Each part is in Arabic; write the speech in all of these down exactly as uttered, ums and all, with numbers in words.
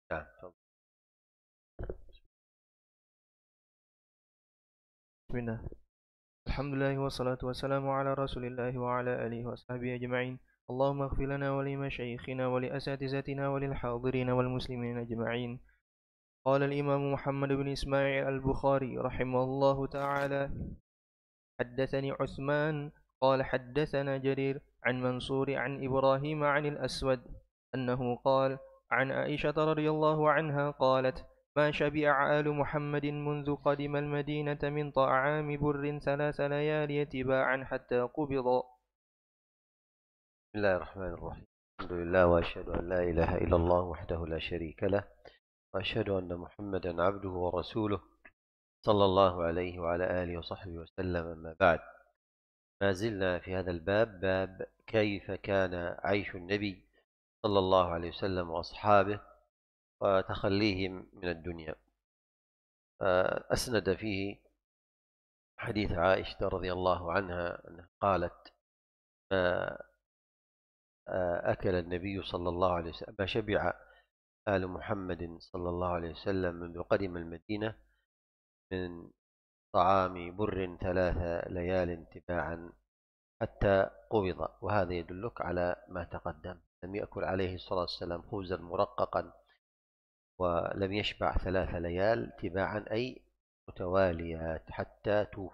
نعم تفضل. بسم الله. الحمد لله والصلاة والسلام على رسول الله وعلى آله وصحبه أجمعين. اللهم اغفر لنا ولمشايخنا ولأساتذتنا وللحاضرين والمسلمين أجمعين. قال الإمام محمد بن إسماعيل البخاري رحمه الله تعالى: حدثني عثمان قال حدثنا جرير عن منصور عن إبراهيم عن الأسود أنه قال عن عائشة رضي الله عنها قالت: ما شبع آل محمد منذ قدم المدينة من طعام بر ثلاث ليالي تباعا حتى قبض. بسم الله الرحمن الرحيم. الحمد لله وأشهد أن لا إله إلا الله وحده لا شريك له، وأشهد أن محمدا عبده ورسوله صلى الله عليه وعلى آله وصحبه وسلم. أما بعد، ما زلنا في هذا الباب، باب كيف كان عيش النبي صلى الله عليه وسلم وأصحابه وتخليهم من الدنيا. أسند فيه حديث عائشة رضي الله عنها أنها قالت: ما أكل النبي صلى الله عليه وسلم، ما شبع آل محمد صلى الله عليه وسلم منذ قدم المدينة من طعام بر ثلاث ليال تباعا حتى قبض. وهذا يدلك على ما تقدم، لم يأكل عليه الصلاة والسلام خبزا مرققا ولم يشبع ثلاث ليال تباعا أي متواليات حتى توفي.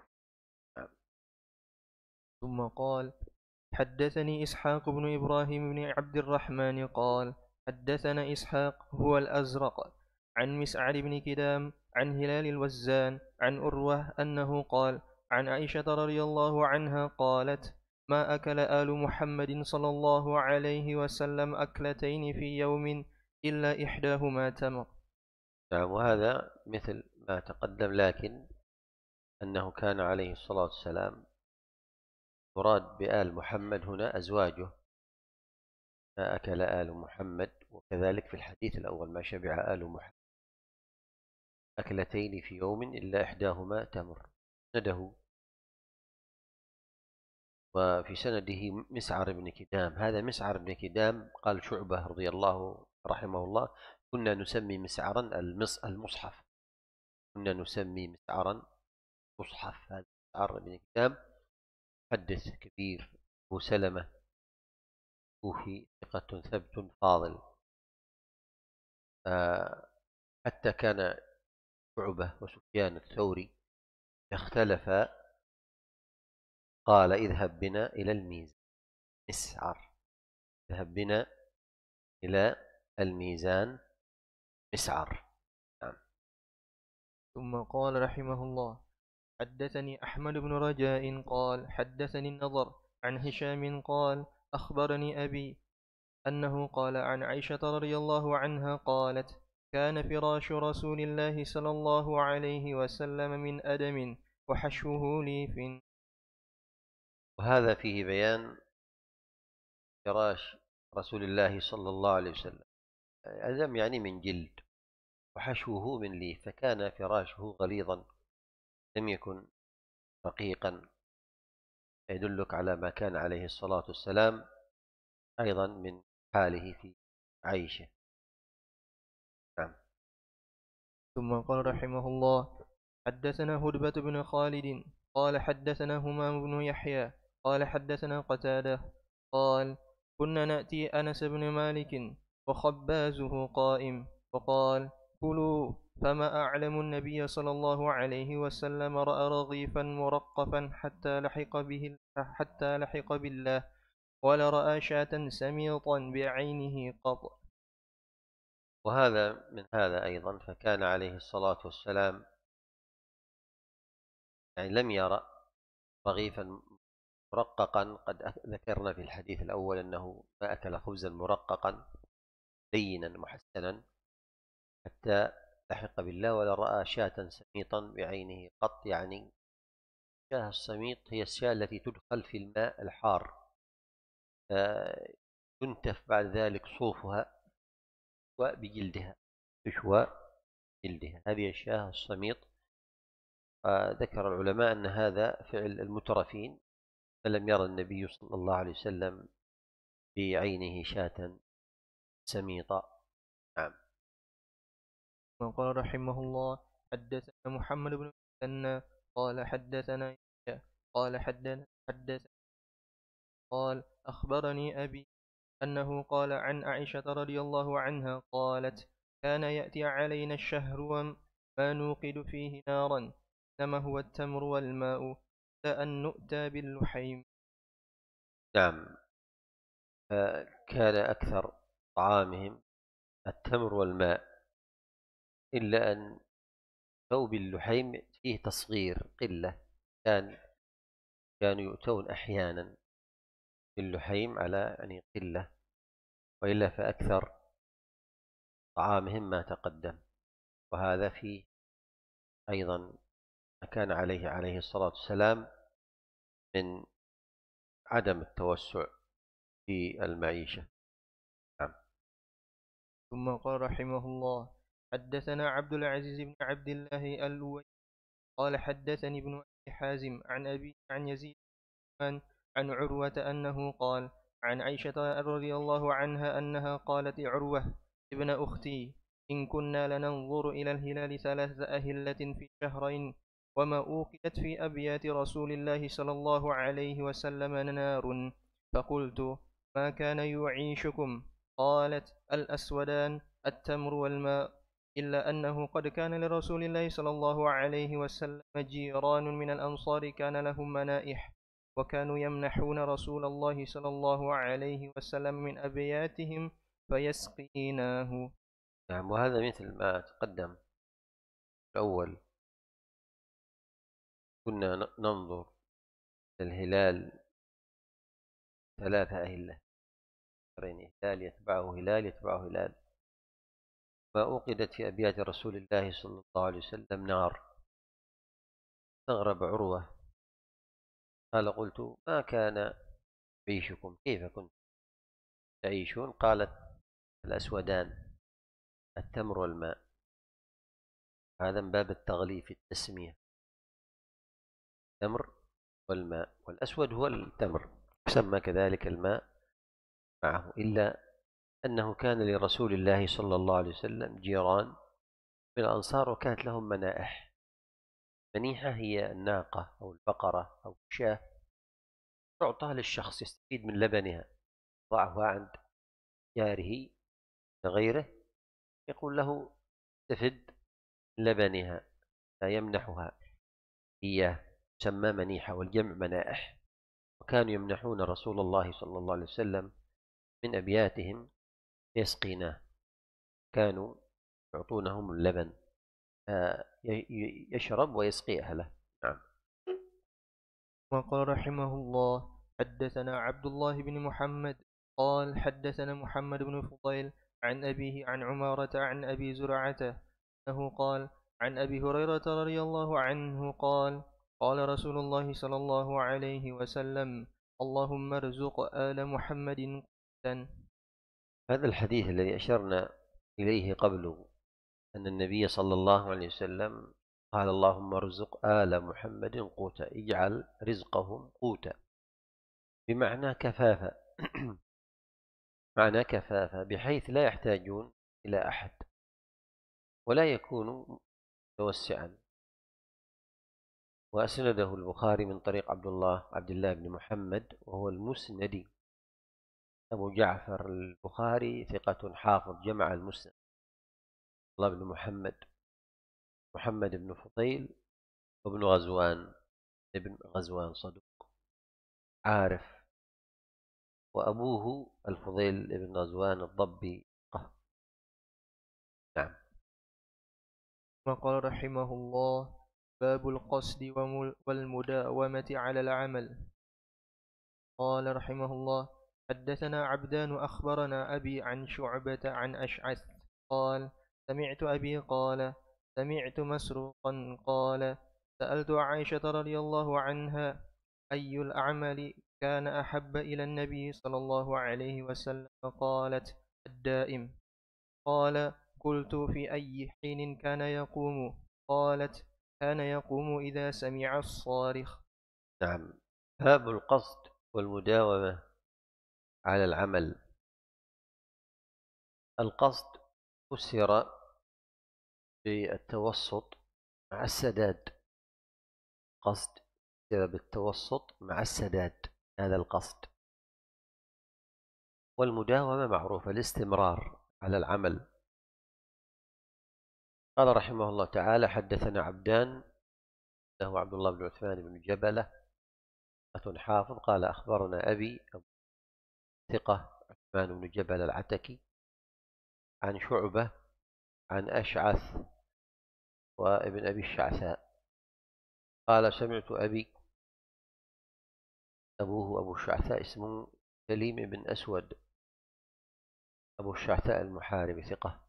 ثم قال: حدثني إسحاق بن إبراهيم بن عبد الرحمن قال حدثنا إسحاق هو الأزرق عن مسعر بن كدام عن هلال الوزان عن أروة أنه قال عن عائشة رضي الله عنها قالت: ما أكل آل محمد صلى الله عليه وسلم أكلتين في يوم إلا إحداهما تمر. نعم، وهذا مثل ما تقدم، لكن أنه كان عليه الصلاة والسلام مراد بآل محمد هنا أزواجه. ما أكل آل محمد، وكذلك في الحديث الأول: ما شبع آل محمد أكلتين في يوم إلا إحداهما تمر. سنده، وفي سنده مسعر بن كدام. هذا مسعر بن كدام قال شعبة رضي الله رحمه الله: كنا نسمي مسعرا المص المصحف، كنا نسمي مسعرا مصحف. هذا مسعر بن كدام محدث كبير، أبو سلمة كوفي، ثقة ثبت فاضل. آه، حتى كان شعبة وسفيان الثوري اختلفا، قال: اذهب بنا إلى الميزان. مسعر: اذهب بنا إلى الميزان. مسعر. نعم. ثم قال رحمه الله: حدثني أحمد بن رجاء قال حدثني النضر عن هشام قال أخبرني أبي أنه قال عن عائشة رضي الله عنها قالت: كان فراش رسول الله صلى الله عليه وسلم من أدم وحشوه ليف. وهذا فيه بيان فراش رسول الله صلى الله عليه وسلم. أدم يعني من جلد، وحشوه من ليف، فكان فراشه غليظا لم يكن رقيقا، يدلك على ما كان عليه الصلاة والسلام أيضا من حاله في عيشه. نعم. ثم قال رحمه الله: حدثنا هدبة بن خالد قال حدثنا همام بن يحيى قال حدثنا قتادة قال: كنا نأتي أنس بن مالك وخبازه قائم فقال: كلوا، فما أعلم النبي صلى الله عليه وسلم رأى رغيفا مرقفا حتى لحق به حتى لحق بالله، ولا رأى شاة سميطا بعينه قط. وهذا من هذا أيضا، فكان عليه الصلاة والسلام يعني لم يرى رغيفا مرققا. قد ذكرنا في الحديث الأول أنه ما أكل خبزا مرققا لينا محسنا حتى لحق بالله، ولا رأى شاة سميطا بعينه قط. يعني الشاة السميط هي الشاة التي تدخل في الماء الحار، تنتف بعد ذلك صوفها وبجلدها، تشوى جلدها. هذه الشاة السميط. ذكر العلماء أن هذا فعل المترفين، فلم يرى النبي صلى الله عليه وسلم بعينه شاة سميطة. نعم. ثم قال رحمه الله: حدثنا محمد بن المثنى قال حدثنا يحيى قال حدثنا حدث قال أخبرني أبي أنه قال عن عائشة رضي الله عنها قالت: كان يأتي علينا الشهر وما نوقد فيه نارا، إنما هو التمر والماء، لأن نؤتى باللحيم. نعم. كان أكثر طعامهم التمر والماء، إلا أن ثوب اللحيم فيه تصغير قلة. كان كانوا يؤتون أحيانا باللحيم على يعني قلة، وإلا فأكثر طعامهم ما تقدم. وهذا فيه أيضا ما كان عليه عليه الصلاة والسلام من عدم التوسع في المعيشة. نعم. ثم قال رحمه الله: حدثنا عبد العزيز بن عبد الله الألوي قال حدثني ابن أبي حازم عن أبي عن يزيد عن عن عروة أنه قال عن عائشة رضي الله عنها أنها قالت لعروة ابن أختي: إن كنا لننظر إلى الهلال ثلاثة أهلة في شهرين، وما أوقدت في أبيات رسول الله صلى الله عليه وسلم نار. فقلت: ما كان يعيشكم؟ قالت: الأسودان التمر والماء، إلا أنه قد كان لرسول الله صلى الله عليه وسلم جيران من الأنصار كان لهم منائح، وكانوا يمنحون رسول الله صلى الله عليه وسلم من أبياتهم فيسقيناه. نعم. وهذا مثل ما تقدم الأول، كنا ننظر الهلال ثلاثة أهلة، هلال يتبعه هلال يتبعه هلال. ما أوقدت في أبيات رسول الله صلى الله عليه وسلم نار. استغرب عروة، قال: قلت: ما كان يعيشكم؟ كيف كنتم تعيشون؟ قالت: الأسودان التمر والماء. هذا من باب التغليف التسمية، التمر والماء، والأسود هو التمر، يسمى كذلك الماء معه. إلا أنه كان لرسول الله صلى الله عليه وسلم جيران من الأنصار، وكانت لهم منائح. منيحة هي الناقة أو البقرة أو الشاة، تعطى للشخص يستفيد من لبنها، ضعها عند جاره غيره، يقول له استفد من لبنها، لا يمنحها إياه، تسمى منيحة، والجمع منائح. وكانوا يمنحون رسول الله صلى الله عليه وسلم من أبياتهم يسقيناه، كانوا يعطونهم اللبن يشرب ويسقي أهله. نعم. وقال رحمه الله: حدثنا عبد الله بن محمد قال حدثنا محمد بن فضيل عن أبيه عن عمارة عن أبي زرعة أنه قال عن أبي هريرة رضي الله عنه قال: قال رسول الله صلى الله عليه وسلم: اللهم ارزق آل محمد قوتا. هذا الحديث الذي أشرنا إليه قبل، أن النبي صلى الله عليه وسلم قال: اللهم ارزق آل محمد قوتا، اجعل رزقهم قوتا، بمعنى كفافة معنى كفافة بحيث لا يحتاجون إلى أحد ولا يكونوا متوسعا. وأسنده البخاري من طريق عبد الله عبد الله بن محمد، وهو المسندي. أبو جعفر البخاري ثقة حافظ، جمع المسند. الله بن محمد محمد بن فضيل وابن غزوان، ابن غزوان صدوق عارف، وأبوه الفضيل بن غزوان الضبي. نعم. وقال رحمه الله: باب القصد والمداومة على العمل. قال رحمه الله: حدثنا عبدان أخبرنا أبي عن شعبة عن أشعث قال: سمعت أبي قال: سمعت مسروقا قال: سألت عائشة رضي الله عنها أي الأعمال كان أحب إلى النبي صلى الله عليه وسلم؟ قالت: الدائم. قال: قلت: في أي حين كان يقوم؟ قالت: كان يقوم إذا سمع الصارخ. نعم. باب القصد والمداومة على العمل. القصد فسر بالتوسط مع السداد، قصد بسبب التوسط مع السداد، هذا القصد. والمداومة معروفة، الاستمرار على العمل. قال رحمه الله تعالى: حدثنا عبدان، له عبد الله بن عثمان بن جبلة حافظ، قال أخبرنا أبي ثقة عثمان بن جبل العتكي، عن شعبة عن أشعث وابن أبي الشعثاء قال: سمعت أبي، أبوه أبو الشعثاء اسمه سليم بن أسود، أبو الشعثاء المحاربي ثقة،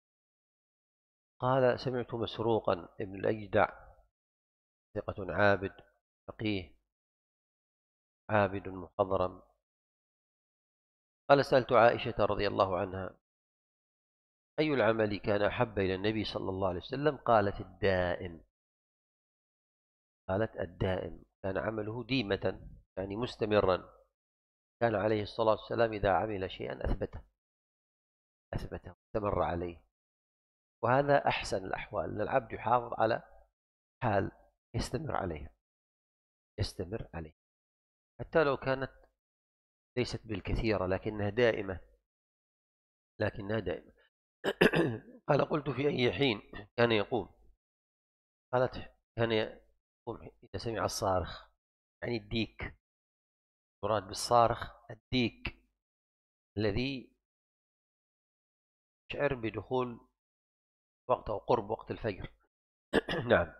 قال: سمعت مسروقا ابن الأجدع ثقة عابد فقيه عابد مخضرم، قال: سألت عائشة رضي الله عنها: أي العمل كان أحب إلى النبي صلى الله عليه وسلم؟ قالت: الدائم. قالت: الدائم، كان عمله ديمة يعني مستمرا، كان عليه الصلاة والسلام إذا عمل شيئا أثبته أثبته استمر عليه. وهذا أحسن الأحوال، أن العبد يحافظ على حال يستمر عليها يستمر عليه حتى لو كانت ليست بالكثيرة، لكنها دائمة لكنها دائمة قال: قلت: في أي حين كان يقوم؟ قالت: كان يقوم إذا سمع الصارخ، يعني الديك، مراد بالصارخ الديك الذي يشعر بدخول وقت أو قرب وقت الفجر. نعم.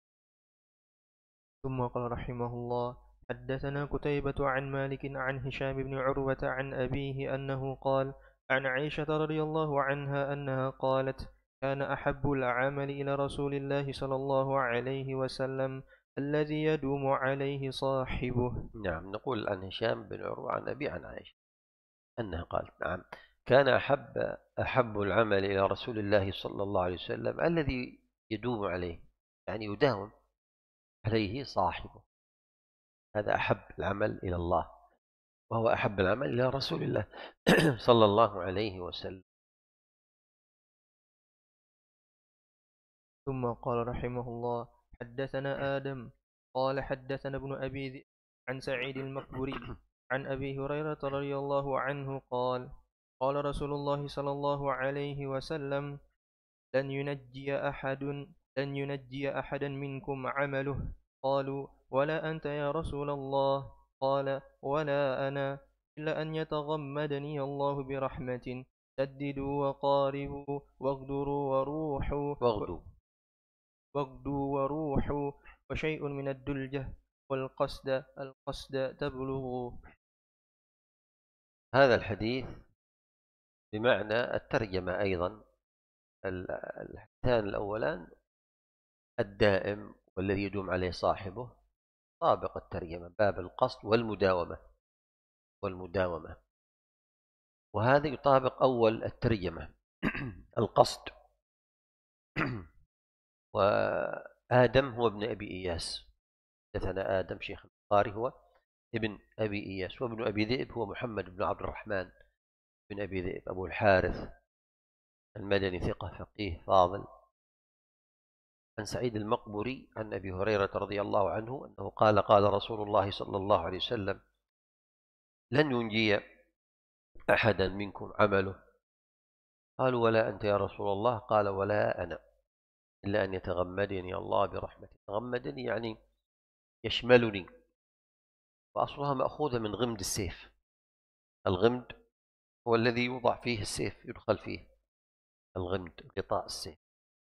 ثم قال رحمه الله: حدثنا قتيبة عن مالك عن هشام بن عروة عن أبيه أنه قال عن عائشة رضي الله عنها أنها قالت: كان أحب العمل إلى رسول الله صلى الله عليه وسلم الذي يدوم عليه صاحبه. نعم، نقول عن هشام بن عروة عن أبي عن عائشة أنها قالت: نعم، كان أحب أحب العمل إلى رسول الله صلى الله عليه وسلم الذي يدوم عليه، يعني يداوم عليه صاحبه، هذا أحب العمل إلى الله، وهو أحب العمل إلى رسول الله صلى الله عليه وسلم. ثم قال رحمه الله: حدثنا آدم قال حدثنا ابن أبي ذئب عن سعيد المقبري عن أبي هريرة رضي الله عنه قال: قال رسول الله صلى الله عليه وسلم: لن ينجي أحد لن ينجي أحدا منكم عمله. قالوا: ولا أنت يا رسول الله؟ قال: ولا أنا، إلا أن يتغمدني الله برحمة. سددوا وقاربوا واغدروا وروحوا واغدوا واغدوا وروحوا وشيء من الدلجة والقصد القصد تبلغوا. هذا الحديث بمعنى الترجمة أيضا. الحديثان الأولان الدائم والذي يدوم عليه صاحبه، طابق الترجمة باب القصد والمداومة والمداومة وهذا يطابق أول الترجمة القصد. وآدم هو ابن أبي إياس، حدثنا آدم شيخ البخاري هو ابن أبي إياس، وابن أبي ذئب هو محمد بن عبد الرحمن بن أبي ذئب أبو الحارث المدني ثقة فقيه فاضل. عن سعيد المقبري عن أبي هريرة رضي الله عنه أنه قال: قال رسول الله صلى الله عليه وسلم: لن ينجي أحدا منكم عمله. قالوا: ولا أنت يا رسول الله؟ قال: ولا أنا، إلا أن يتغمدني الله برحمته. تغمدني يعني يشملني، وأصلها مأخوذة من غمد السيف. الغمد هو الذي يوضع فيه السيف، يدخل فيه الغمد غطاء السيف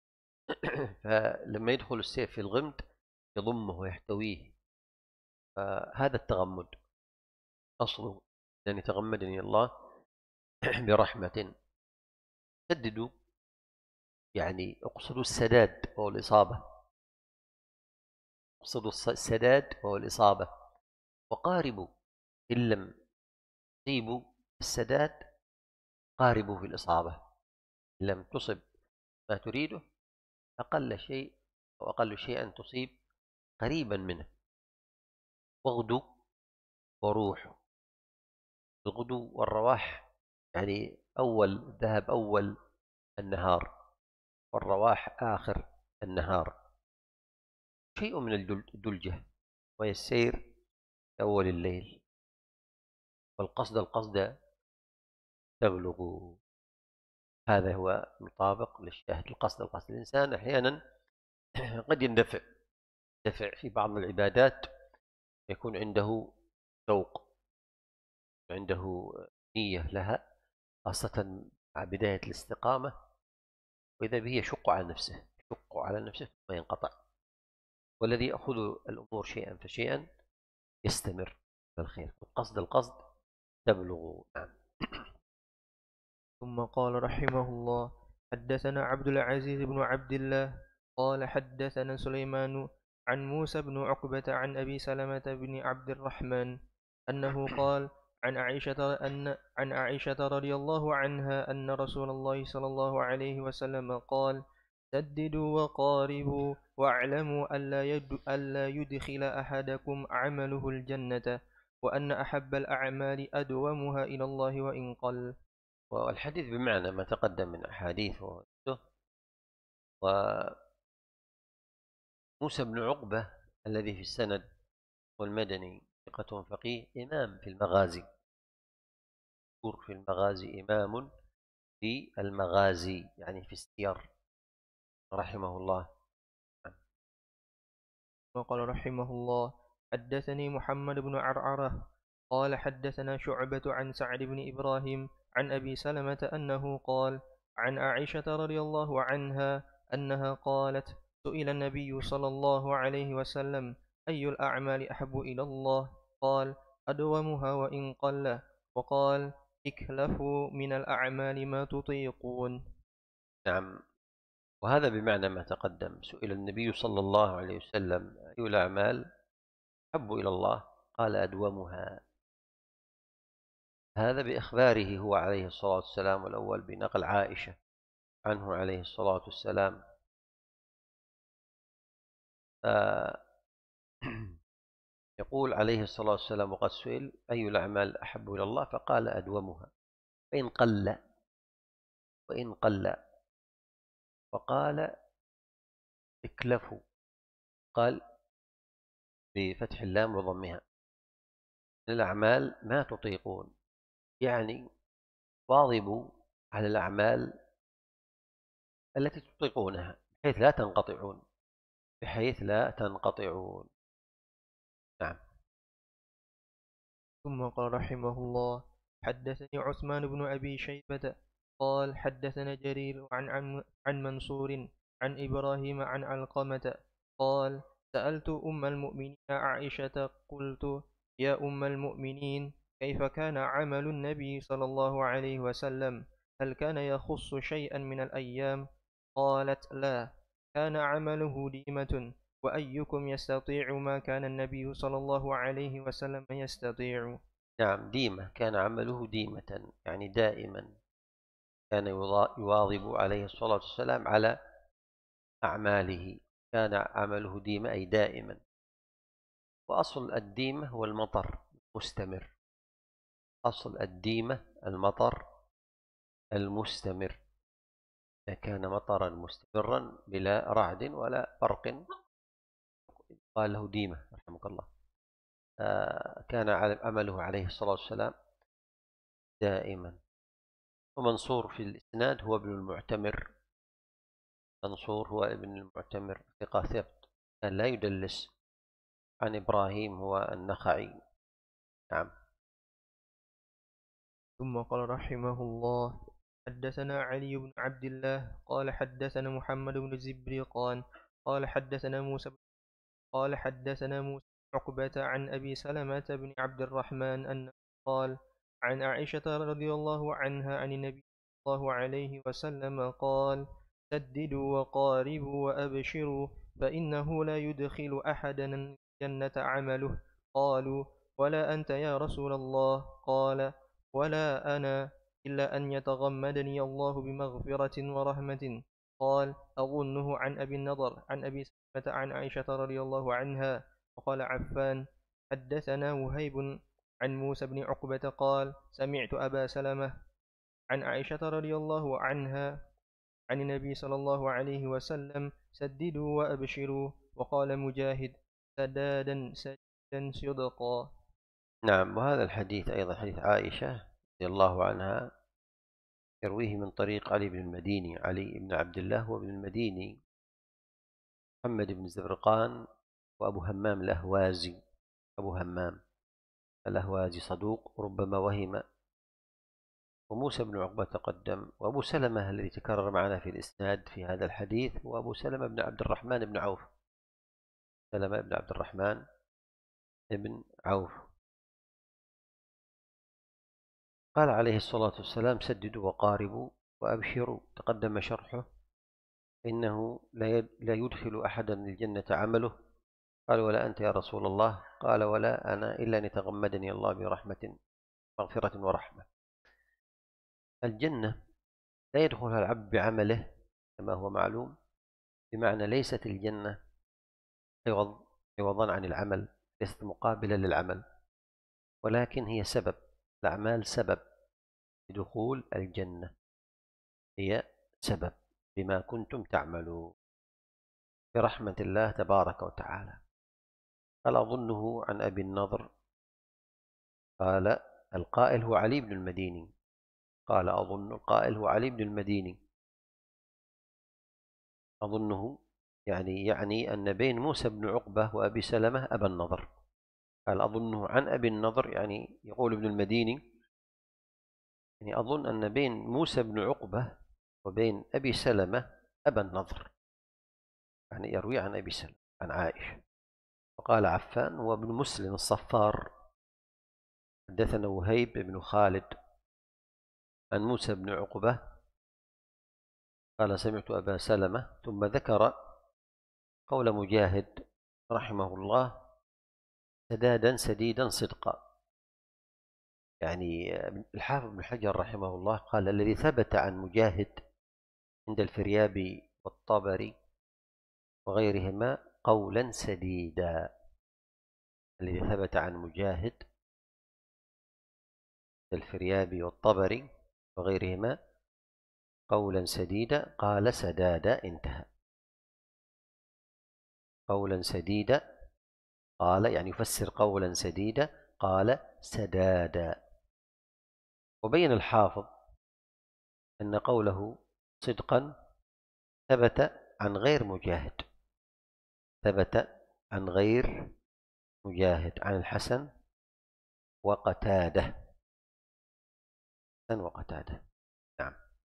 فلما يدخل السيف في الغمد يضمه ويحتويه، فهذا التغمد أصله أن يتغمدني الله برحمة. سددوا يعني اقصدوا السداد وهو الإصابة اقصدوا السداد وهو الإصابة وقاربوا، إن لم تصيبوا السداد قاربوا في الإصابة، إن لم تصب ما تريده أقل شيء أو أقل شيء أن تصيب قريبا منه. واغدوا وروحوا، الغدو والرواح يعني أول ذهب أول النهار، والرواح آخر النهار، شيء من الدلجة، وهي السير أول الليل، والقصد القصد تبلغ. هذا هو مطابق للشاهد. القصد القصد الإنسان أحيانا قد يندفع يندفع في بعض العبادات، يكون عنده ذوق، عنده نية لها، خاصة مع بداية الاستقامة، وإذا به يشق على نفسه يشق على نفسه ثم ينقطع. والذي يأخذ الأمور شيئا فشيئا يستمر في الخير. القصد القصد تبلغ. نعم. ثم قال رحمه الله: حدثنا عبد العزيز بن عبد الله قال حدثنا سليمان عن موسى بن عقبة عن أبي سلمة بن عبد الرحمن أنه قال عن عائشة أن عن عائشة رضي الله عنها أن رسول الله صلى الله عليه وسلم قال: سددوا وقاربوا واعلموا ألا يد ألا يدخل أحدكم عمله الجنة، وأن أحب الأعمال أدومها إلى الله وإن قل. والحديث بمعنى ما تقدم من أحاديث. وموسى بن عقبة الذي في السند والمدني ثقة فقيه، إمام في المغازي، في المغازي إمام في المغازي يعني في السير، رحمه الله. وقال رحمه الله: حدثني محمد بن عرعرة قال حدثنا شعبة عن سعد بن إبراهيم عن أبي سلمة أنه قال عن عائشة رضي الله عنها أنها قالت: سئل النبي صلى الله عليه وسلم: أي الأعمال أحب إلى الله؟ قال: أدومها وإن قل. وقال: اكلفوا من الأعمال ما تطيقون. نعم. وهذا بمعنى ما تقدم. سئل النبي صلى الله عليه وسلم: أي الأعمال أحب إلى الله؟ قال: أدومها. هذا بإخباره هو عليه الصلاة والسلام، والأول بنقل عائشة عنه عليه الصلاة والسلام. يقول عليه الصلاة والسلام وقد سئل: أي الأعمال أحب إلى الله؟ فقال: أدومها وإن قل وإن قل. وقال: اكلفوا، قال بفتح اللام وضمها، من الأعمال ما تطيقون، يعني واظبوا على الأعمال التي تطيقونها بحيث لا تنقطعون بحيث لا تنقطعون. نعم. ثم قال رحمه الله: حدثني عثمان بن أبي شيبة قال حدثنا جرير عن عن, عن منصور عن إبراهيم عن علقمة قال: سألت أم المؤمنين عائشة قلت: يا أم المؤمنين، كيف كان عمل النبي صلى الله عليه وسلم؟ هل كان يخص شيئا من الأيام؟ قالت: لا، كان عمله ديمة. وأيكم يستطيع ما كان النبي صلى الله عليه وسلم يستطيع؟ نعم، ديمة، كان عمله ديمة يعني دائما، كان يواظب عليه الصلاة والسلام على أعماله، كان عمله ديمة أي دائما. وأصل الديمة هو المطر المستمر، أصل الديمة المطر المستمر، إذا كان مطرا مستمرا بلا رعد ولا برق قال له ديمة رحمك الله. كان عمله عليه الصلاة والسلام دائما. ومنصور في الإسناد هو ابن المعتمر، منصور هو ابن المعتمر ثقة ثبت، كان لا يدلس. عن إبراهيم هو النخعي. نعم. ثم قال رحمه الله: حدثنا علي بن عبد الله قال حدثنا محمد بن الزبرقان قال حدثنا موسى قال حدثنا موسى بن عقبة عن أبي سلمة بن عبد الرحمن أنه قال عن عائشة رضي الله عنها عن النبي صلى الله عليه وسلم قال: سددوا وقاربوا وأبشروا، فإنه لا يدخل أحدا الجنة عمله. قالوا: ولا أنت يا رسول الله؟ قال: ولا أنا، إلا أن يتغمدني الله بمغفرة ورحمة. قال: أظنه عن أبي النضر عن أبي سلمة عن عائشة رضي الله عنها. وقال عفان: حدثنا وهيب عن موسى بن عقبة قال: سمعت أبا سلمة عن عائشة رضي الله عنها عن النبي صلى الله عليه وسلم: سددوا وأبشروا. وقال مجاهد: سدادا سددا صدقا. نعم. وهذا الحديث أيضا حديث عائشة رضي الله عنها، يرويه من طريق علي بن المديني، علي بن عبد الله وابن المديني، محمد بن زبرقان، وأبو همام الأهوازي. أبو همام الأهوازي صدوق ربما وهم. وموسى بن عقبة تقدم. وأبو سلمة الذي تكرر معنا في الإسناد في هذا الحديث وأبو سلمة بن عبد الرحمن بن عوف. سلمة بن عبد الرحمن بن عوف. قال عليه الصلاة والسلام: سددوا وقاربوا وأبشروا. تقدم شرحه. إنه لا يدخل أحدا الجنة عمله. قال: ولا أنت يا رسول الله؟ قال: ولا أنا إلا أن يتغمدني الله برحمة، مغفرة ورحمة. الجنة لا يدخلها العبد بعمله كما هو معلوم، بمعنى ليست الجنة عوض عوضا عن العمل، ليست مقابلة للعمل، ولكن هي سبب. الأعمال سبب لدخول الجنة، هي سبب بما كنتم تعملون برحمة الله تبارك وتعالى. قال: أظنه عن أبي النضر. قال: القائل هو علي بن المديني. قال: أظن القائل هو علي بن المديني. أظنه يعني يعني أن بين موسى بن عقبة وأبي سلمة أبا النضر. قال: أظنه عن أبي النضر، يعني يقول ابن المديني يعني أظن أن بين موسى بن عقبة وبين أبي سلمة أبا النضر، يعني يروي عن أبي سلمة عن عائشة. وقال عفان وابن مسلم الصفار: حدثنا وهيب بن خالد عن موسى بن عقبة قال: سمعت أبا سلمة. ثم ذكر قول مجاهد رحمه الله: سدادا سديدا صدقا. يعني الحافظ بن حجر رحمه الله قال: الذي ثبت عن مجاهد عند الفريابي والطبري وغيرهما قولا سديدا. الذي ثبت عن مجاهد الفريابي والطبري وغيرهما قولا سديدا، قال سدادا، انتهى. قولا سديدا قال يعني يفسر قولا سديدا، قال سدادا. وبين الحافظ أن قوله صدقا ثبت عن غير مجاهد، ثبت عن غير مجاهد عن الحسن وقتادة. حسن وقتادة. نعم.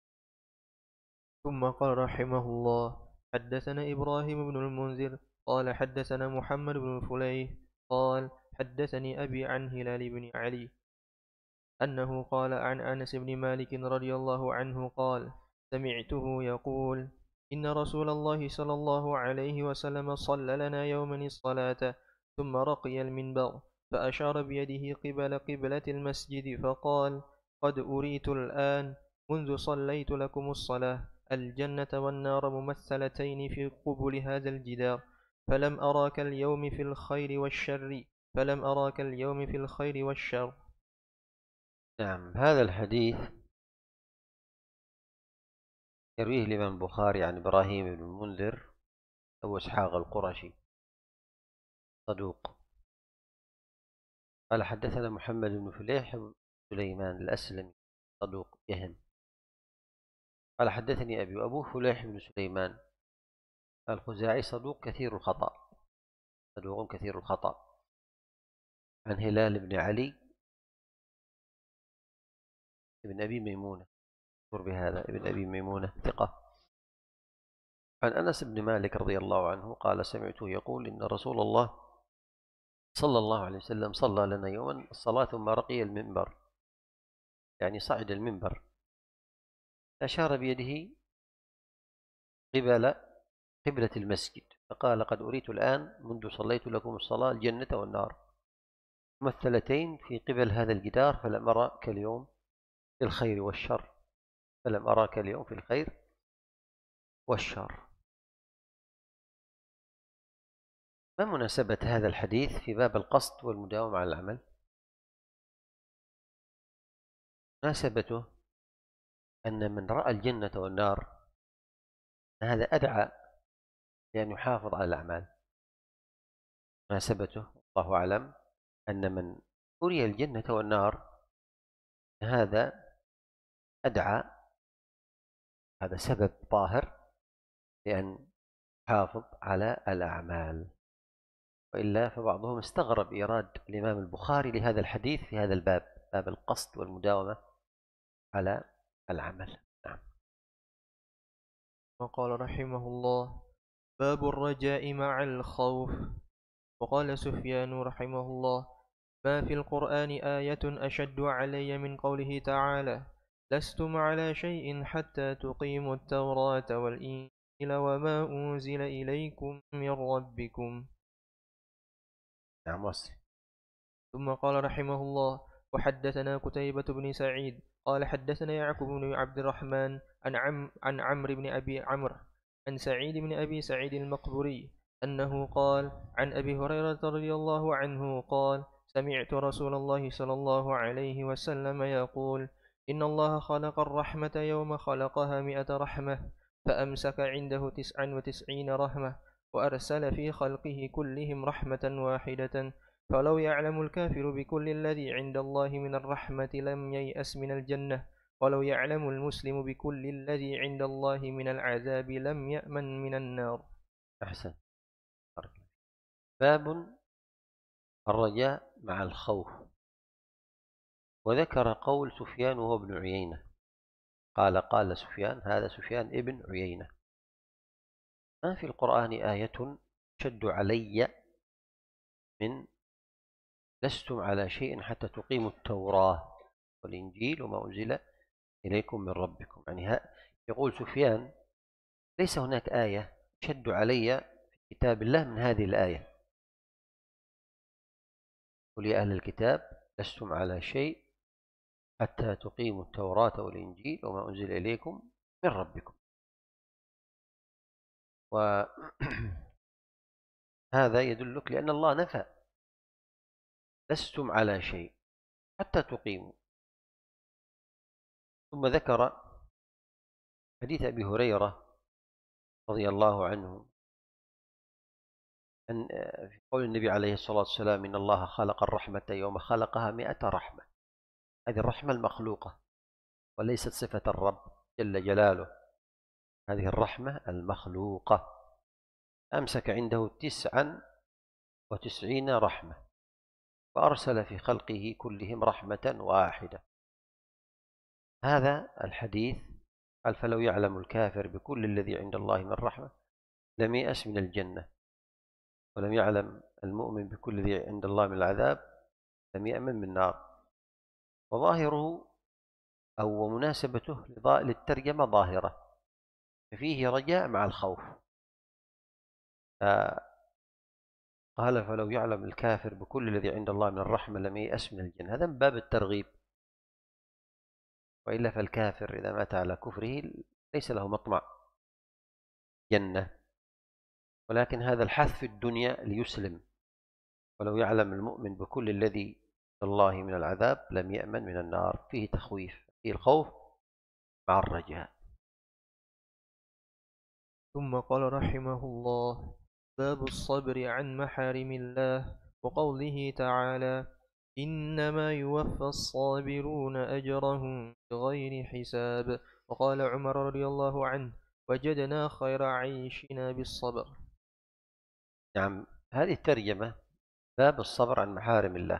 ثم قال رحمه الله: حدثنا إبراهيم بن المنذر قال حدثنا محمد بن فليح قال حدثني أبي عن هلال بن علي أنه قال عن أنس بن مالك رضي الله عنه قال: سمعته يقول: إن رسول الله صلى الله عليه وسلم صلى لنا يوما الصلاة، ثم رقي المنبر فأشار بيده قبل قبلة المسجد فقال: قد أريت الآن منذ صليت لكم الصلاة الجنة والنار ممثلتين في قبل هذا الجدار، فلم أراك اليوم في الخير والشر فلم أراك اليوم في الخير والشر. نعم. هذا الحديث يرويه الإمام البخاري عن إبراهيم بن المنذر أبو إسحاق القرشي صدوق. قال: حدثنا محمد بن فليح بن سليمان الأسلمي صدوق يهم. قال: حدثني أبي. وأبو فليح بن سليمان الخزاعي صدوق كثير الخطأ، صدوق كثير الخطأ. عن هلال بن علي ابن أبي ميمونة، مشهور بهذا، ابن أبي ميمونة ثقة. عن أنس بن مالك رضي الله عنه قال: سمعته يقول: إن رسول الله صلى الله عليه وسلم صلى لنا يوما الصلاة ثم رقي المنبر، يعني صعد المنبر، أشار بيده قبل قبلة المسجد فقال: قد أريت الآن منذ صليت لكم الصلاة الجنة والنار ممثلتين في قبل هذا الجدار، فلم أراك اليوم في الخير والشر، فلم أراك اليوم في الخير والشر. ما مناسبة هذا الحديث في باب القصد والمداومة على العمل؟ مناسبته أن من رأى الجنة والنار هذا أدعى لأن يحافظ على الأعمال. مناسبته الله أعلم أن من أري الجنة والنار هذا أدعى، هذا سبب ظاهر لأن يحافظ على الأعمال. وإلا فبعضهم استغرب إيراد الإمام البخاري لهذا الحديث في هذا الباب، باب القصد والمداومة على العمل. نعم. وقال رحمه الله: باب الرجاء مع الخوف. وقال سفيان رحمه الله: ما في القرآن آية أشد علي من قوله تعالى: لستم على شيء حتى تقيموا التوراة والإنجيل وما أنزل إليكم من ربكم. نعم وصل. ثم قال رحمه الله: وحدثنا قتيبة بن سعيد قال حدثنا يعقوب بن عبد الرحمن عن عم عن عمرو بن أبي عمرو عن سعيد بن أبي سعيد المقبوري أنه قال عن أبي هريرة رضي الله عنه قال: سمعت رسول الله صلى الله عليه وسلم يقول: إن الله خلق الرحمة يوم خلقها مئة رحمة، فأمسك عنده تسعا وتسعين رحمة، وأرسل في خلقه كلهم رحمة واحدة، فلو يعلم الكافر بكل الذي عند الله من الرحمة لم ييأس من الجنة، ولو يعلم المسلم بكل الذي عند الله من العذاب لم يأمن من النار. أحسن. باب الرجاء مع الخوف. وذكر قول سفيان وهو ابن عيينة، قال قال سفيان، هذا سفيان ابن عيينة: ما في القرآن آية شد علي من لستم على شيء حتى تقيموا التوراة والإنجيل وما أنزل إليكم من ربكم. يعني يقول سفيان: ليس هناك آية شد علي في كتاب الله من هذه الآية: قل يا أهل الكتاب لستم على شيء حتى تقيموا التوراة والإنجيل وما أنزل إليكم من ربكم. وهذا يدلك لأن الله نفى لستم على شيء حتى تقيموا. ثم ذكر حديث أبي هريرة رضي الله عنه أن في قول النبي عليه الصلاة والسلام: إن الله خلق الرحمة يوم خلقها مئة رحمة. هذه الرحمة المخلوقة وليست صفة الرب جل جلاله، هذه الرحمة المخلوقة. أمسك عنده تسعا وتسعين رحمة، وأرسل في خلقه كلهم رحمة واحدة. هذا الحديث قال: فلو يعلم الكافر بكل الذي عند الله من رحمة لم يأس من الجنة، ولم يعلم المؤمن بكل الذي عند الله من العذاب لم يأمن من النار. وظاهره أو مناسبته للترجمة ظاهرة، ففيه رجاء مع الخوف. قال: فلو يعلم الكافر بكل الذي عند الله من الرحمة لم ييأس من الجنة. هذا من باب الترغيب، وإلا فالكافر إذا مات على كفره ليس له مطمع جنة، ولكن هذا الحث في الدنيا ليسلم. ولو يعلم المؤمن بكل الذي عند الله من العذاب لم يأمن من النار. فيه تخويف، فيه الخوف مع الرجاء. ثم قال رحمه الله: باب الصبر عن محارم الله. وقوله تعالى: إنما يوفى الصابرون أجرهم بغير حساب. وقال عمر رضي الله عنه: وجدنا خير عيشنا بالصبر. نعم. هذه الترجمة باب الصبر عن محارم الله،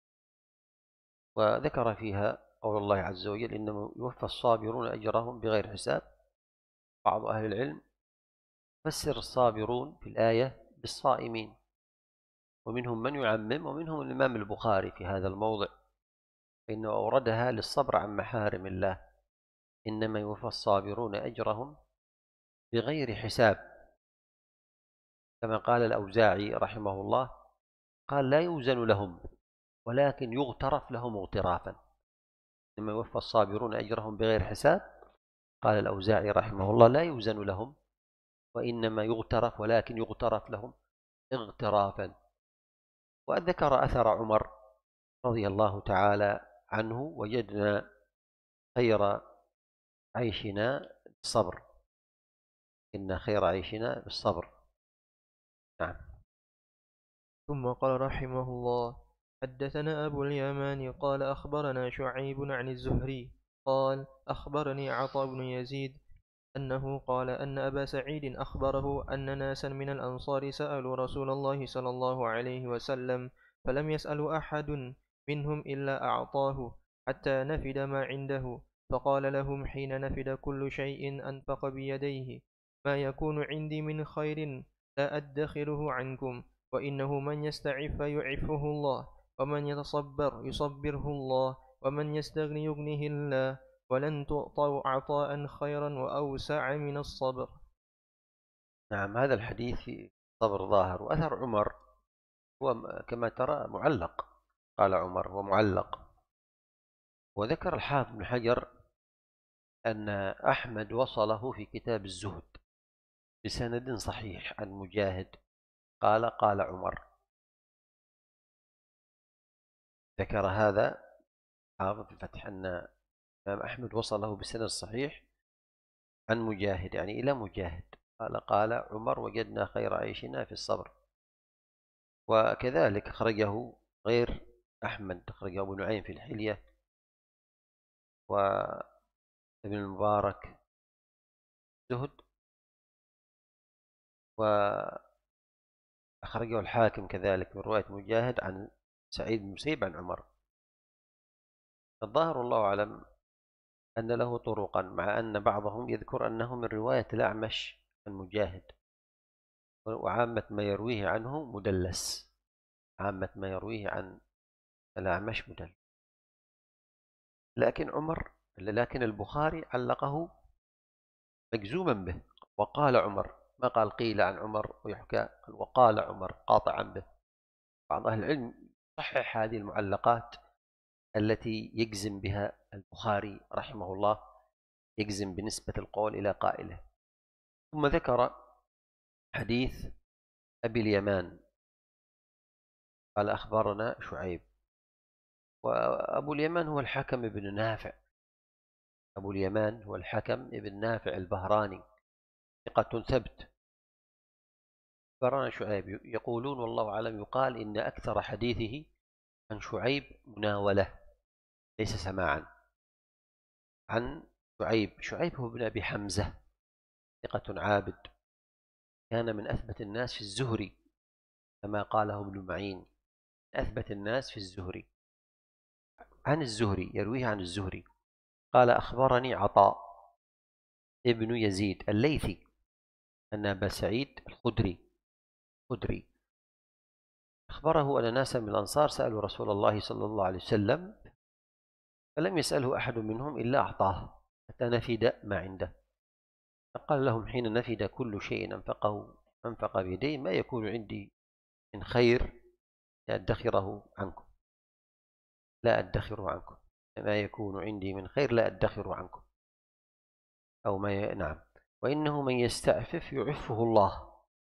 وذكر فيها قول الله عز وجل: إنما يوفى الصابرون أجرهم بغير حساب. بعض أهل العلم فسر الصابرون في الآية بالصائمين، ومنهم من يعمم، ومنهم الإمام البخاري في هذا الموضع، فإنه أوردها للصبر عن محارم الله: إنما يوفى الصابرون أجرهم بغير حساب. كما قال الأوزاعي رحمه الله، قال: لا يوزن لهم ولكن يغترف لهم اغترافا. إنما يوفى الصابرون أجرهم بغير حساب، قال الأوزاعي رحمه الله: لا يوزن لهم وإنما يغترف، ولكن يغترف لهم اغترافا. وذكر أثر عمر رضي الله تعالى عنه: وجدنا خير عيشنا الصبر. إن خير عيشنا بالصبر. نعم. ثم قال رحمه الله: حدثنا أبو اليمان قال أخبرنا شعيب عن الزهري قال أخبرني عطاء بن يزيد أنه قال أن أبا سعيد أخبره أن ناسا من الأنصار سألوا رسول الله صلى الله عليه وسلم فلم يسأل أحد منهم إلا أعطاه حتى نفد ما عنده، فقال لهم حين نفد كل شيء أنفق بيديه: ما يكون عندي من خير لا أدخره عنكم، وإنه من يستعف يعفه الله، ومن يتصبر يصبره الله، ومن يستغني يغنه الله، ولن تؤطوا عطاء خيرا وأوسع من الصبر. نعم، هذا الحديث في صبر ظاهر. وأثر عمر هو كما ترى معلق، قال عمر هو معلق. وذكر الحافظ بن حجر أن أحمد وصله في كتاب الزهد بسند صحيح عن مجاهد قال قال عمر. ذكر هذا حافظ في الفتح أن الإمام أحمد وصله بسند صحيح عن مجاهد، يعني إلى مجاهد قال قال عمر: وجدنا خير عيشنا في الصبر. وكذلك أخرجه غير أحمد، أخرجه أبو نعيم في الحلية، وابن المبارك زهد، وأخرجه الحاكم كذلك من رواية مجاهد عن سعيد بن المسيب عن عمر. الظاهر الله أعلم أن له طرقا، مع أن بعضهم يذكر أنه من رواية الأعمش عن مجاهد، وعامة ما يرويه عنه مدلس، عامة ما يرويه عن الأعمش مدلس. لكن عمر لكن البخاري علقه مجزوما به وقال عمر، ما قال قيل عن عمر ويحكى، وقال عمر قاطعا به. بعض أهل العلم صحح هذه المعلقات التي يجزم بها البخاري رحمه الله، يجزم بنسبة القول إلى قائله. ثم ذكر حديث أبي اليمان قال أخبرنا شعيب. وأبو اليمان هو الحكم بن نافع، أبو اليمان هو الحكم بن نافع البهراني، ثقة ثبت. أخبرنا شعيب. يقولون والله أعلم يقال إن أكثر حديثه عن شعيب مناولة ليس سماعا. عن شعيب شعيب هو ابن أبي حمزة، ثقة عابد، كان من أثبت الناس في الزهري كما قاله ابن معين، أثبت الناس في الزهري. عن الزهري، يرويه عن الزهري قال أخبرني عطاء ابن يزيد الليثي أن أبا سعيد الخدري خدري أخبره أن ناسا من الأنصار سألوا رسول الله صلى الله عليه وسلم فلم يسأله أحد منهم إلا أعطاه حتى نفد ما عنده، فقال لهم حين نفد كل شيء أنفقه أنفق بيديه: ما يكون عندي من خير لا أدخره عنكم، لا أدخره عنكم، ما يكون عندي من خير لا أدخره عنكم، أو ما ي... نعم. وإنه من يستعفف يعفه الله،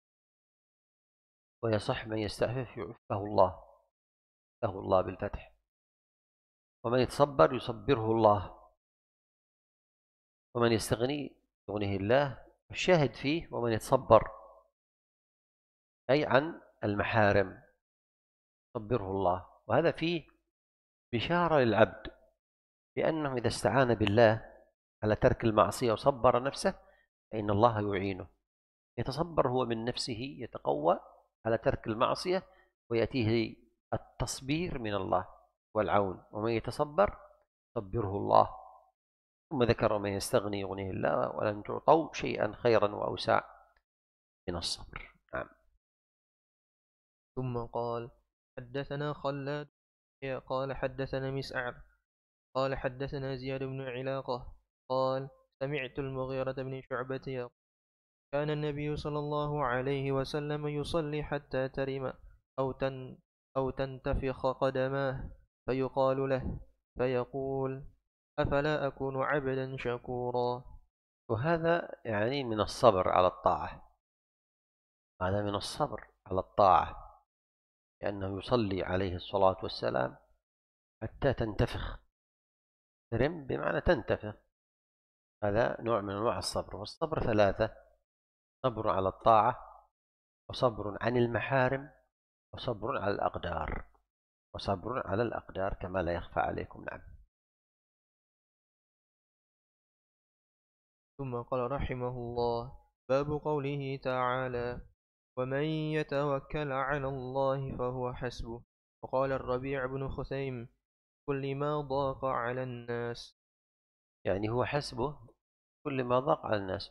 ويصح من يستعفف يعفه الله، له الله بالفتح. ومن يتصبر يصبره الله، ومن يستغني يغنيه الله. الشاهد فيه ومن يتصبر أي عن المحارم يصبره الله. وهذا فيه بشارة للعبد بأنه إذا استعان بالله على ترك المعصية وصبر نفسه فإن الله يعينه. يتصبر هو من نفسه، يتقوى على ترك المعصية ويأتيه التصبير من الله والعون. ومن يتصبر صبره الله. ثم ذكر من يستغني يغنيه الله، ولن تعطوا شيئا خيرا وأوسع من الصبر. نعم. ثم قال: حدثنا خلاد قال حدثنا مسعر قال حدثنا زياد بن علاقة قال سمعت المغيرة بن شعبة يقول: كان النبي صلى الله عليه وسلم يصلي حتى ترم أو تن أو تنتفخ قدماه، فيقال له فيقول: أفلا أكون عبدا شكورا. وهذا يعني من الصبر على الطاعة، هذا من الصبر على الطاعة، لأنه يصلي عليه الصلاة والسلام حتى تنتفخ. ترم بمعنى تنتفخ، هذا نوع من أنواع الصبر. والصبر ثلاثة: صبر على الطاعة، وصبر عن المحارم، وصبر على الأقدار، وصبر على الأقدار كما لا يخفى عليكم. نعم. ثم قال رحمه الله: باب قوله تعالى: ومن يتوكل على الله فهو حسبه. وقال الربيع بن خثيم: كل ما ضاق على الناس. يعني هو حسبه كل ما ضاق على الناس.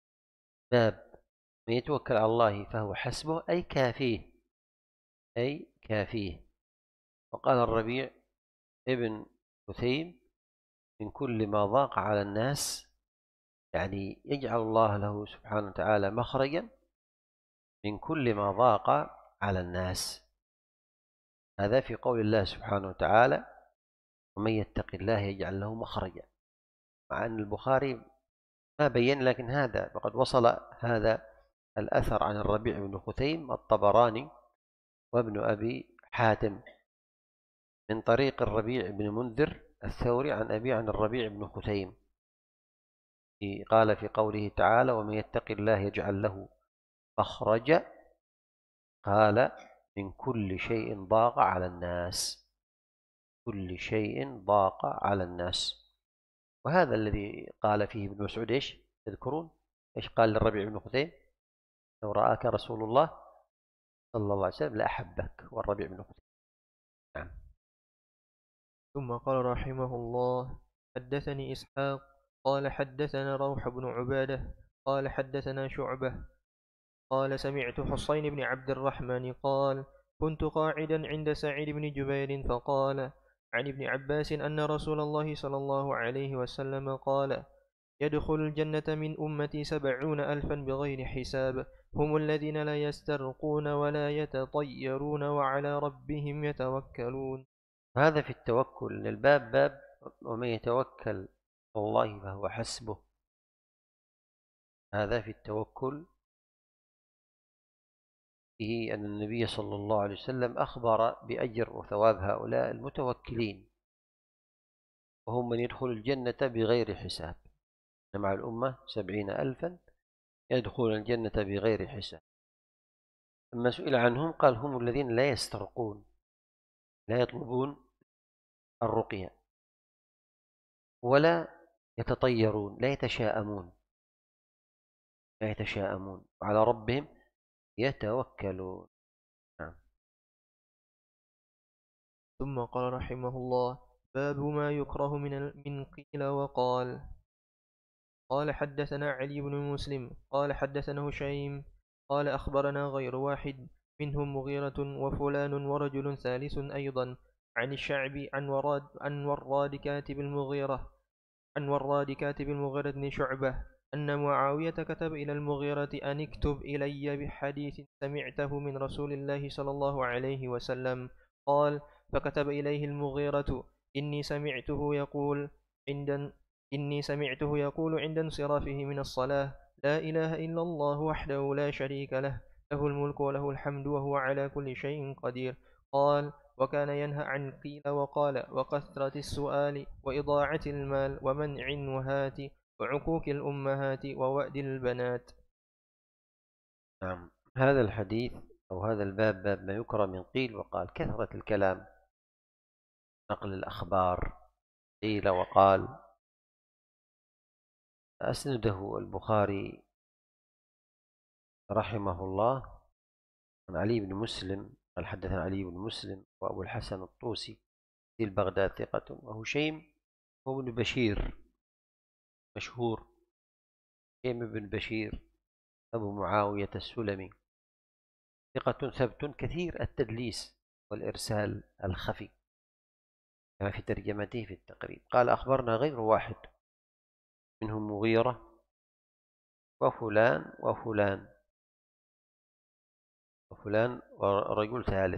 باب من يتوكل على الله فهو حسبه، أي كافيه، أي كافيه. وقال الربيع ابن خثيم: من كل ما ضاق على الناس، يعني يجعل الله له سبحانه وتعالى مخرجا من كل ما ضاق على الناس. هذا في قول الله سبحانه وتعالى: ومن يتق الله يجعل له مخرجا. مع أن البخاري ما بين، لكن هذا وقد وصل هذا الأثر عن الربيع بن خثيم الطبراني وابن أبي حاتم من طريق الربيع بن منذر الثوري عن أبي عن الربيع بن خثيم قال في قوله تعالى: ومن يتق الله يجعل له مخرجا، قال: من كل شيء ضاق على الناس، كل شيء ضاق على الناس. وهذا الذي قال فيه ابن مسعود ايش تذكرون؟ ايش قال للربيع بن خثيم؟ لو رآك رسول الله صلى الله عليه وسلم لأحبك. والربيع بن خثيم. نعم. ثم قال رحمه الله: حدثني إسحاق قال حدثنا روح بن عبادة قال حدثنا شعبة قال سمعت حسين بن عبد الرحمن قال: كنت قاعدا عند سعيد بن جبير فقال عن ابن عباس أن رسول الله صلى الله عليه وسلم قال: يدخل الجنة من أمتي سبعون ألفا بغير حساب، هم الذين لا يسترقون ولا يتطيرون وعلى ربهم يتوكلون. هذا في التوكل. الباب باب ومن يتوكل على الله فهو حسبه. هذا في التوكل فيه أن النبي صلى الله عليه وسلم أخبر بأجر وثواب هؤلاء المتوكلين، وهم من يدخل الجنة بغير حساب. مع الأمة سبعين ألفا يدخلون الجنة بغير حساب. لما سئل عنهم قال: هم الذين لا يسترقون، لا يطلبون الرقية، ولا يتطيرون، لا يتشاءمون، لا يتشاءمون وعلى ربهم يتوكلون. نعم. ثم قال رحمه الله: باب ما يكره من من قيل وقال. قال حدثنا علي بن مسلم قال حدثنا هشيم قال أخبرنا غير واحد منهم مغيرة وفلان ورجل ثالث أيضا عن الشعبي عن وراد عن وراد كاتب المغيرة عن وراد كاتب المغيرة بن شعبة أن معاوية كتب إلى المغيرة أن اكتب إلي بحديث سمعته من رسول الله صلى الله عليه وسلم. قال: فكتب إليه المغيرة: إني سمعته يقول عند إني سمعته يقول عند انصرافه من الصلاة: لا إله إلا الله وحده لا شريك له، له الملك وله الحمد وهو على كل شيء قدير. قال: وكان ينهى عن قيل وقال وكثرة السؤال وإضاعة المال ومنع وهات وعقوق الأمهات ووأد البنات. نعم. هذا الحديث أو هذا الباب باب ما يكره من قيل وقال، كثرة الكلام، نقل الأخبار، قيل وقال. أسنده البخاري رحمه الله عن علي بن مسلم قال حدثنا علي بن مسلم وأبو الحسن الطوسي في بغداد ثقة، وهشيم هو ابن بشير مشهور، هشيم بن بشير أبو معاوية السلمي ثقة ثبت كثير التدليس والإرسال الخفي كما في ترجمته في التقريب. قال: أخبرنا غير واحد منهم مغيرة وفلان وفلان وفلان ورجل ثالث.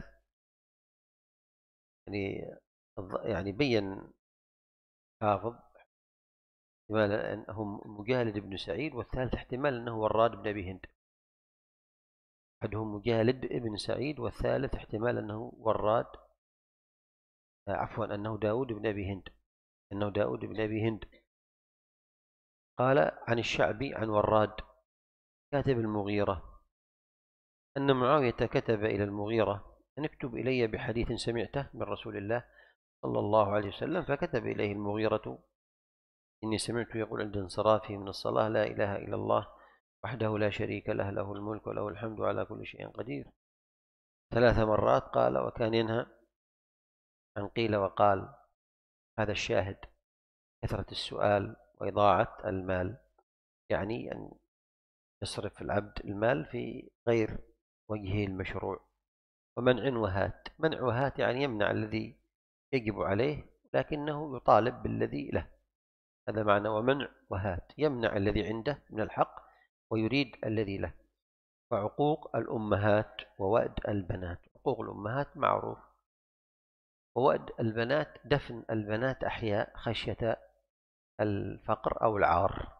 يعني يعني بين حافظ احتمال أنهم مجالد بن سعيد، والثالث احتمال أنه وراد بن أبي هند. أحدهم مجالد بن سعيد، والثالث احتمال أنه وراد عفوا أنه داود بن أبي هند أنه داود بن أبي هند. قال عن الشعبي عن وراد كاتب المغيرة أن معاوية كتب إلى المغيرة أن اكتب إلي بحديث سمعته من رسول الله صلى الله عليه وسلم، فكتب إليه المغيرة: إني سمعت يقول عند انصرافه من الصلاة: لا إله إلا الله وحده لا شريك له، له الملك وله الحمد على كل شيء قدير، ثلاث مرات قال، وكان ينهى عن قيل وقال. هذا الشاهد: كثرة السؤال وإضاعة المال، يعني أن يصرف العبد المال في غير وجهه المشروع. ومنع وهات، منع وهات يعني يمنع الذي يجب عليه لكنه يطالب بالذي له، هذا معنى ومنع وهات، يمنع الذي عنده من الحق ويريد الذي له. وعقوق الأمهات ووأد البنات، عقوق الأمهات معروف، ووأد البنات دفن البنات أحياء خشية الفقر أو العار.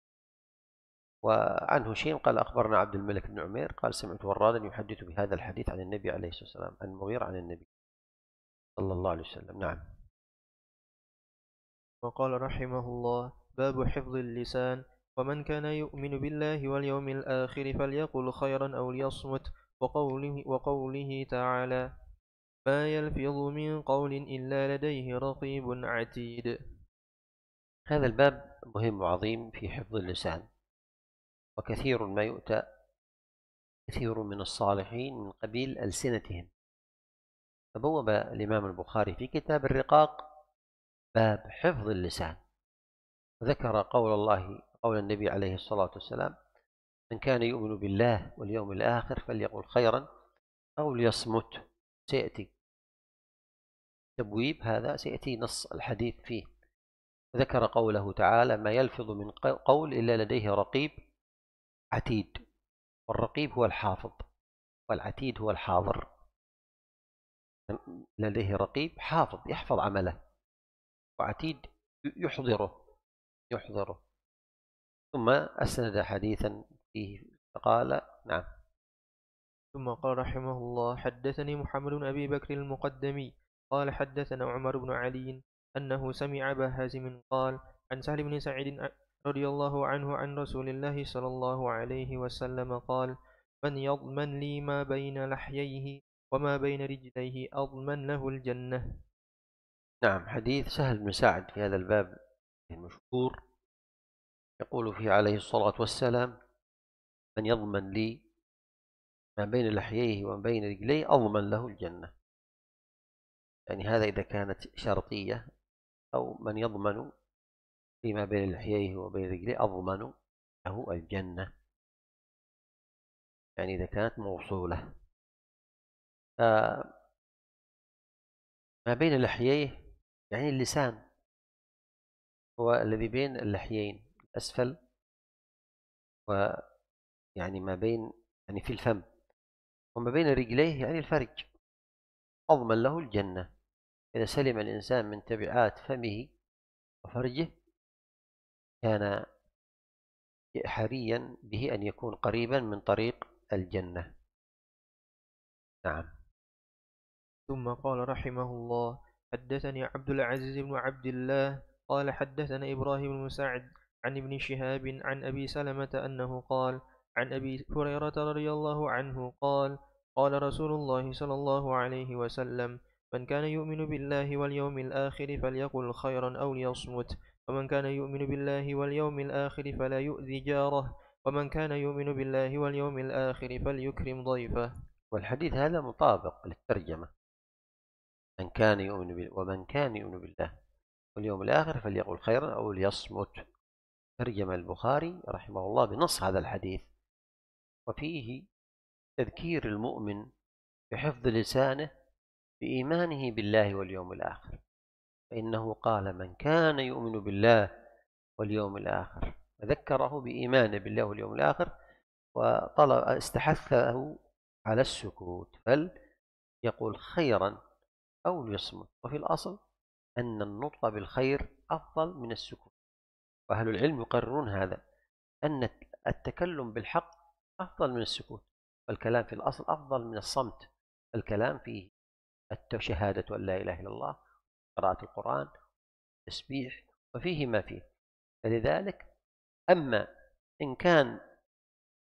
وعنه شيء قال: أخبرنا عبد الملك بن عمير قال: سمعت ورادا يحدث بهذا الحديث عن النبي عليه الصلاة والسلام، عن المغيرة عن النبي صلى الله عليه وسلم. نعم. وقال رحمه الله: باب حفظ اللسان. ومن كان يؤمن بالله واليوم الآخر فليقل خيرا أو ليصمت. وقوله, وقوله تعالى: ما يلفظ من قول إلا لديه رقيب عتيد. هذا الباب مهم وعظيم في حفظ اللسان، وكثير ما يؤتى كثير من الصالحين من قبيل ألسنتهم. فبوب الإمام البخاري في كتاب الرقاق باب حفظ اللسان، وذكر قول الله قول النبي عليه الصلاة والسلام: من كان يؤمن بالله واليوم الآخر فليقل خيرا أو ليصمت. سيأتي تبويب هذا، سيأتي نص الحديث فيه. ذكر قوله تعالى: ما يلفظ من قول إلا لديه رقيب عتيد. والرقيب هو الحافظ، والعتيد هو الحاضر. لديه رقيب حافظ يحفظ عمله، وعتيد يحضره يحضره ثم أسند حديثا فيه فقال: نعم. ثم قال رحمه الله: حدثني محمد بن أبي بكر المقدمي قال حدثنا عمر بن علي أنه سمع أبا هازم قال عن سهل بن سعيد رضي الله عنه عن رسول الله صلى الله عليه وسلم قال: من يضمن لي ما بين لحييه وما بين رجليه أضمن له الجنة. نعم. حديث سهل بن سعد في هذا الباب المشهور، يقول فيه عليه الصلاة والسلام: من يضمن لي ما بين لحييه وما بين رجليه أضمن له الجنة. يعني هذا إذا كانت شرطية، أو من يضمن فيما بين لحييه وبين رجليه أضمن له الجنة، يعني إذا كانت موصولة. ما بين لحييه يعني اللسان هو الذي بين اللحيين الأسفل، ويعني ما بين يعني في الفم، وما بين رجليه يعني الفرج، أضمن له الجنة. إذا سلم الإنسان من تبعات فمه وفرجه كان حريا به أن يكون قريبا من طريق الجنة. نعم. ثم قال رحمه الله: حدثني عبد العزيز بن عبد الله قال حدثنا إبراهيم بن سعد عن ابن شهاب عن أبي سلمة أنه قال عن أبي هريرة رضي الله عنه قال: قال رسول الله صلى الله عليه وسلم: من كان يؤمن بالله واليوم الآخر فليقل خيرا أو ليصمت. ومن كان يؤمن بالله واليوم الآخر فلا يؤذي جاره. ومن كان يؤمن بالله واليوم الآخر فليكرم ضيفه. والحديث هذا مطابق للترجمة: من كان يؤمن بالله ومن كان يؤمن بالله واليوم الآخر فليقل خيرا أو ليصمت. ترجم البخاري رحمه الله بنص هذا الحديث، وفيه تذكير المؤمن بحفظ لسانه بإيمانه بالله واليوم الآخر، فإنه قال: من كان يؤمن بالله واليوم الآخر، فذكره بإيمانه بالله واليوم الآخر، وطلب استحثه على السكوت، فليقول خيرا أو ليصمت. وفي الأصل أن النطق بالخير أفضل من السكوت، وأهل العلم يقررون هذا، أن التكلم بالحق أفضل من السكوت، والكلام في الأصل أفضل من الصمت. الكلام فيه شهادة أن لا إله إلا الله، قراءة القرآن، تسبيح، وفيه ما فيه. فلذلك أما إن كان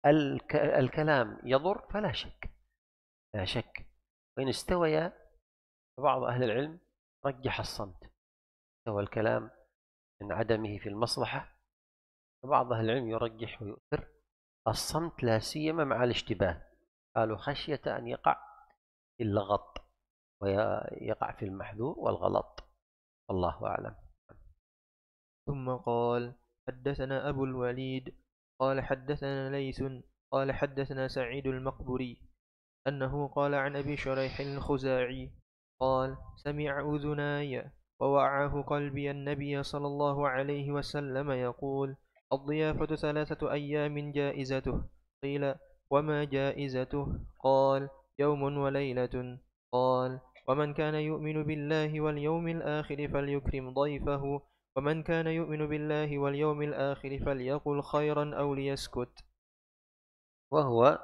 الكلام يضر فلا شك، لا شك. وإن استويا، بعض أهل العلم رجح الصمت، استوى الكلام من عدمه في المصلحة، وبعض أهل العلم يرجح ويؤثر الصمت، لا سيما مع الاشتباه، قالوا خشية أن يقع في اللغط ويقع في المحذور والغلط. الله أعلم. ثم قال: حدثنا أبو الوليد قال حدثنا ليث قال حدثنا سعيد المقبري أنه قال عن أبي شريح الخزاعي قال: سمع أذناي ووعاه قلبي النبي صلى الله عليه وسلم يقول: الضيافة ثلاثة أيام جائزته. قيل: وما جائزته؟ قال: يوم وليلة. قال: ومن كان يؤمن بالله واليوم الآخر فليكرم ضيفه، ومن كان يؤمن بالله واليوم الآخر فليقل خيرا أو ليسكت. وهو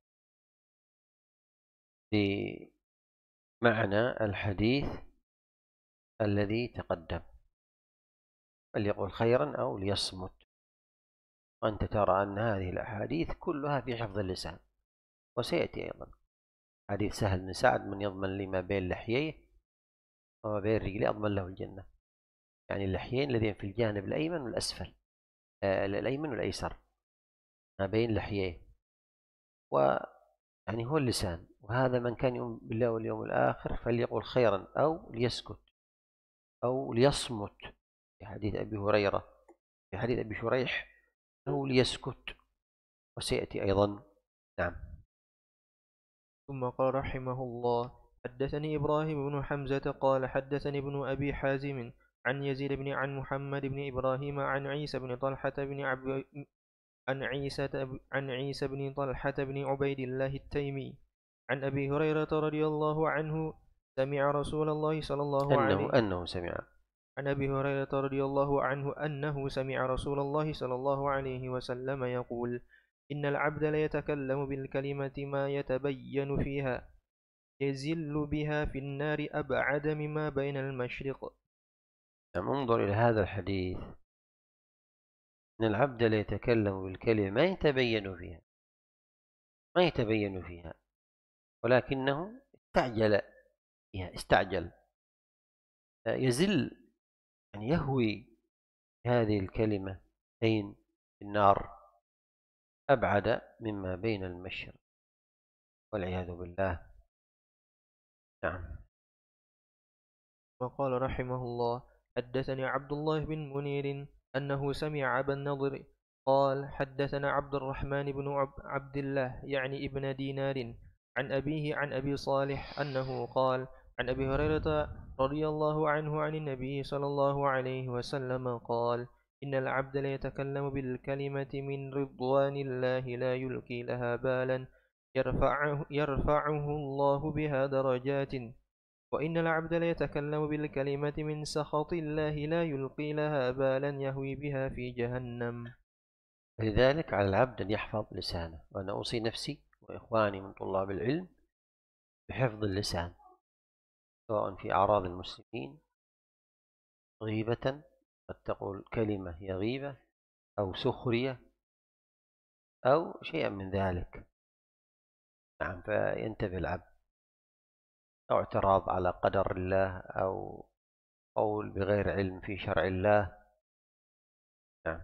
بمعنى الحديث الذي تقدم، فليقل خيرا أو ليصمت. وأنت ترى أن هذه الأحاديث كلها في حفظ اللسان، وسيأتي أيضا حديث سهل بن سعد: من يضمن لي ما بين لحييه وما بين رجليه أضمن له الجنة. يعني اللحيين الذين في الجانب الأيمن والأسفل، آه الأيمن والأيسر، ما بين لحييه، ويعني هو اللسان. وهذا من كان يؤمن بالله واليوم الآخر فليقل خيرا أو ليسكت أو ليصمت، في حديث أبي هريرة، في حديث أبي شريح أو ليسكت، وسيأتي أيضا. نعم. ثم قال رحمه الله: حدثني إبراهيم بن حمزة قال حدثني ابن أبي حازم عن يزيد بن عن محمد بن إبراهيم عن عيسى بن طلحة بن عب... عن عيسى عن عيسى بن طلحة بن عبيد الله التيمي عن أبي هريرة رضي الله عنه سمع رسول الله صلى الله أنه عليه أنه سمع عن أبي هريرة رضي الله عنه أنه سمع رسول الله صلى الله عليه وسلم يقول: إن العبد ليتكلم بالكلمة ما يتبين فيها يزل بها في النار أبعد مما بين المشرق. نعم. انظر إلى هذا الحديث: إن العبد ليتكلم بالكلمة ما يتبين فيها، ما يتبين فيها، ولكنه استعجل فيها، استعجل، يزل، يعني يهوي هذه الكلمة أين؟ في النار، أبعد مما بين المشرق والعياذ بالله. نعم. وقال رحمه الله: حدثني عبد الله بن منير أنه سمع أبا النضر قال: حدثنا عبد الرحمن بن عبد الله يعني ابن دينار عن أبيه عن أبي صالح أنه قال عن أبي هريرة رضي الله عنه عن النبي صلى الله عليه وسلم قال: إن العبد ليتكلم بالكلمة من رضوان الله لا يلقي لها بالا يرفعه, يرفعه الله بها درجات، وإن العبد ليتكلم بالكلمة من سخط الله لا يلقي لها بالا يهوي بها في جهنم. لذلك على العبد أن يحفظ لسانه، وأنا أوصي نفسي وإخواني من طلاب العلم بحفظ اللسان، سواء في أعراض المسلمين، غيبة، قد تقول كلمة هي غيبة، أو سخرية، أو شيئا من ذلك. نعم. فينتبه العبد، أو اعتراض على قدر الله، أو قول بغير علم في شرع الله. نعم.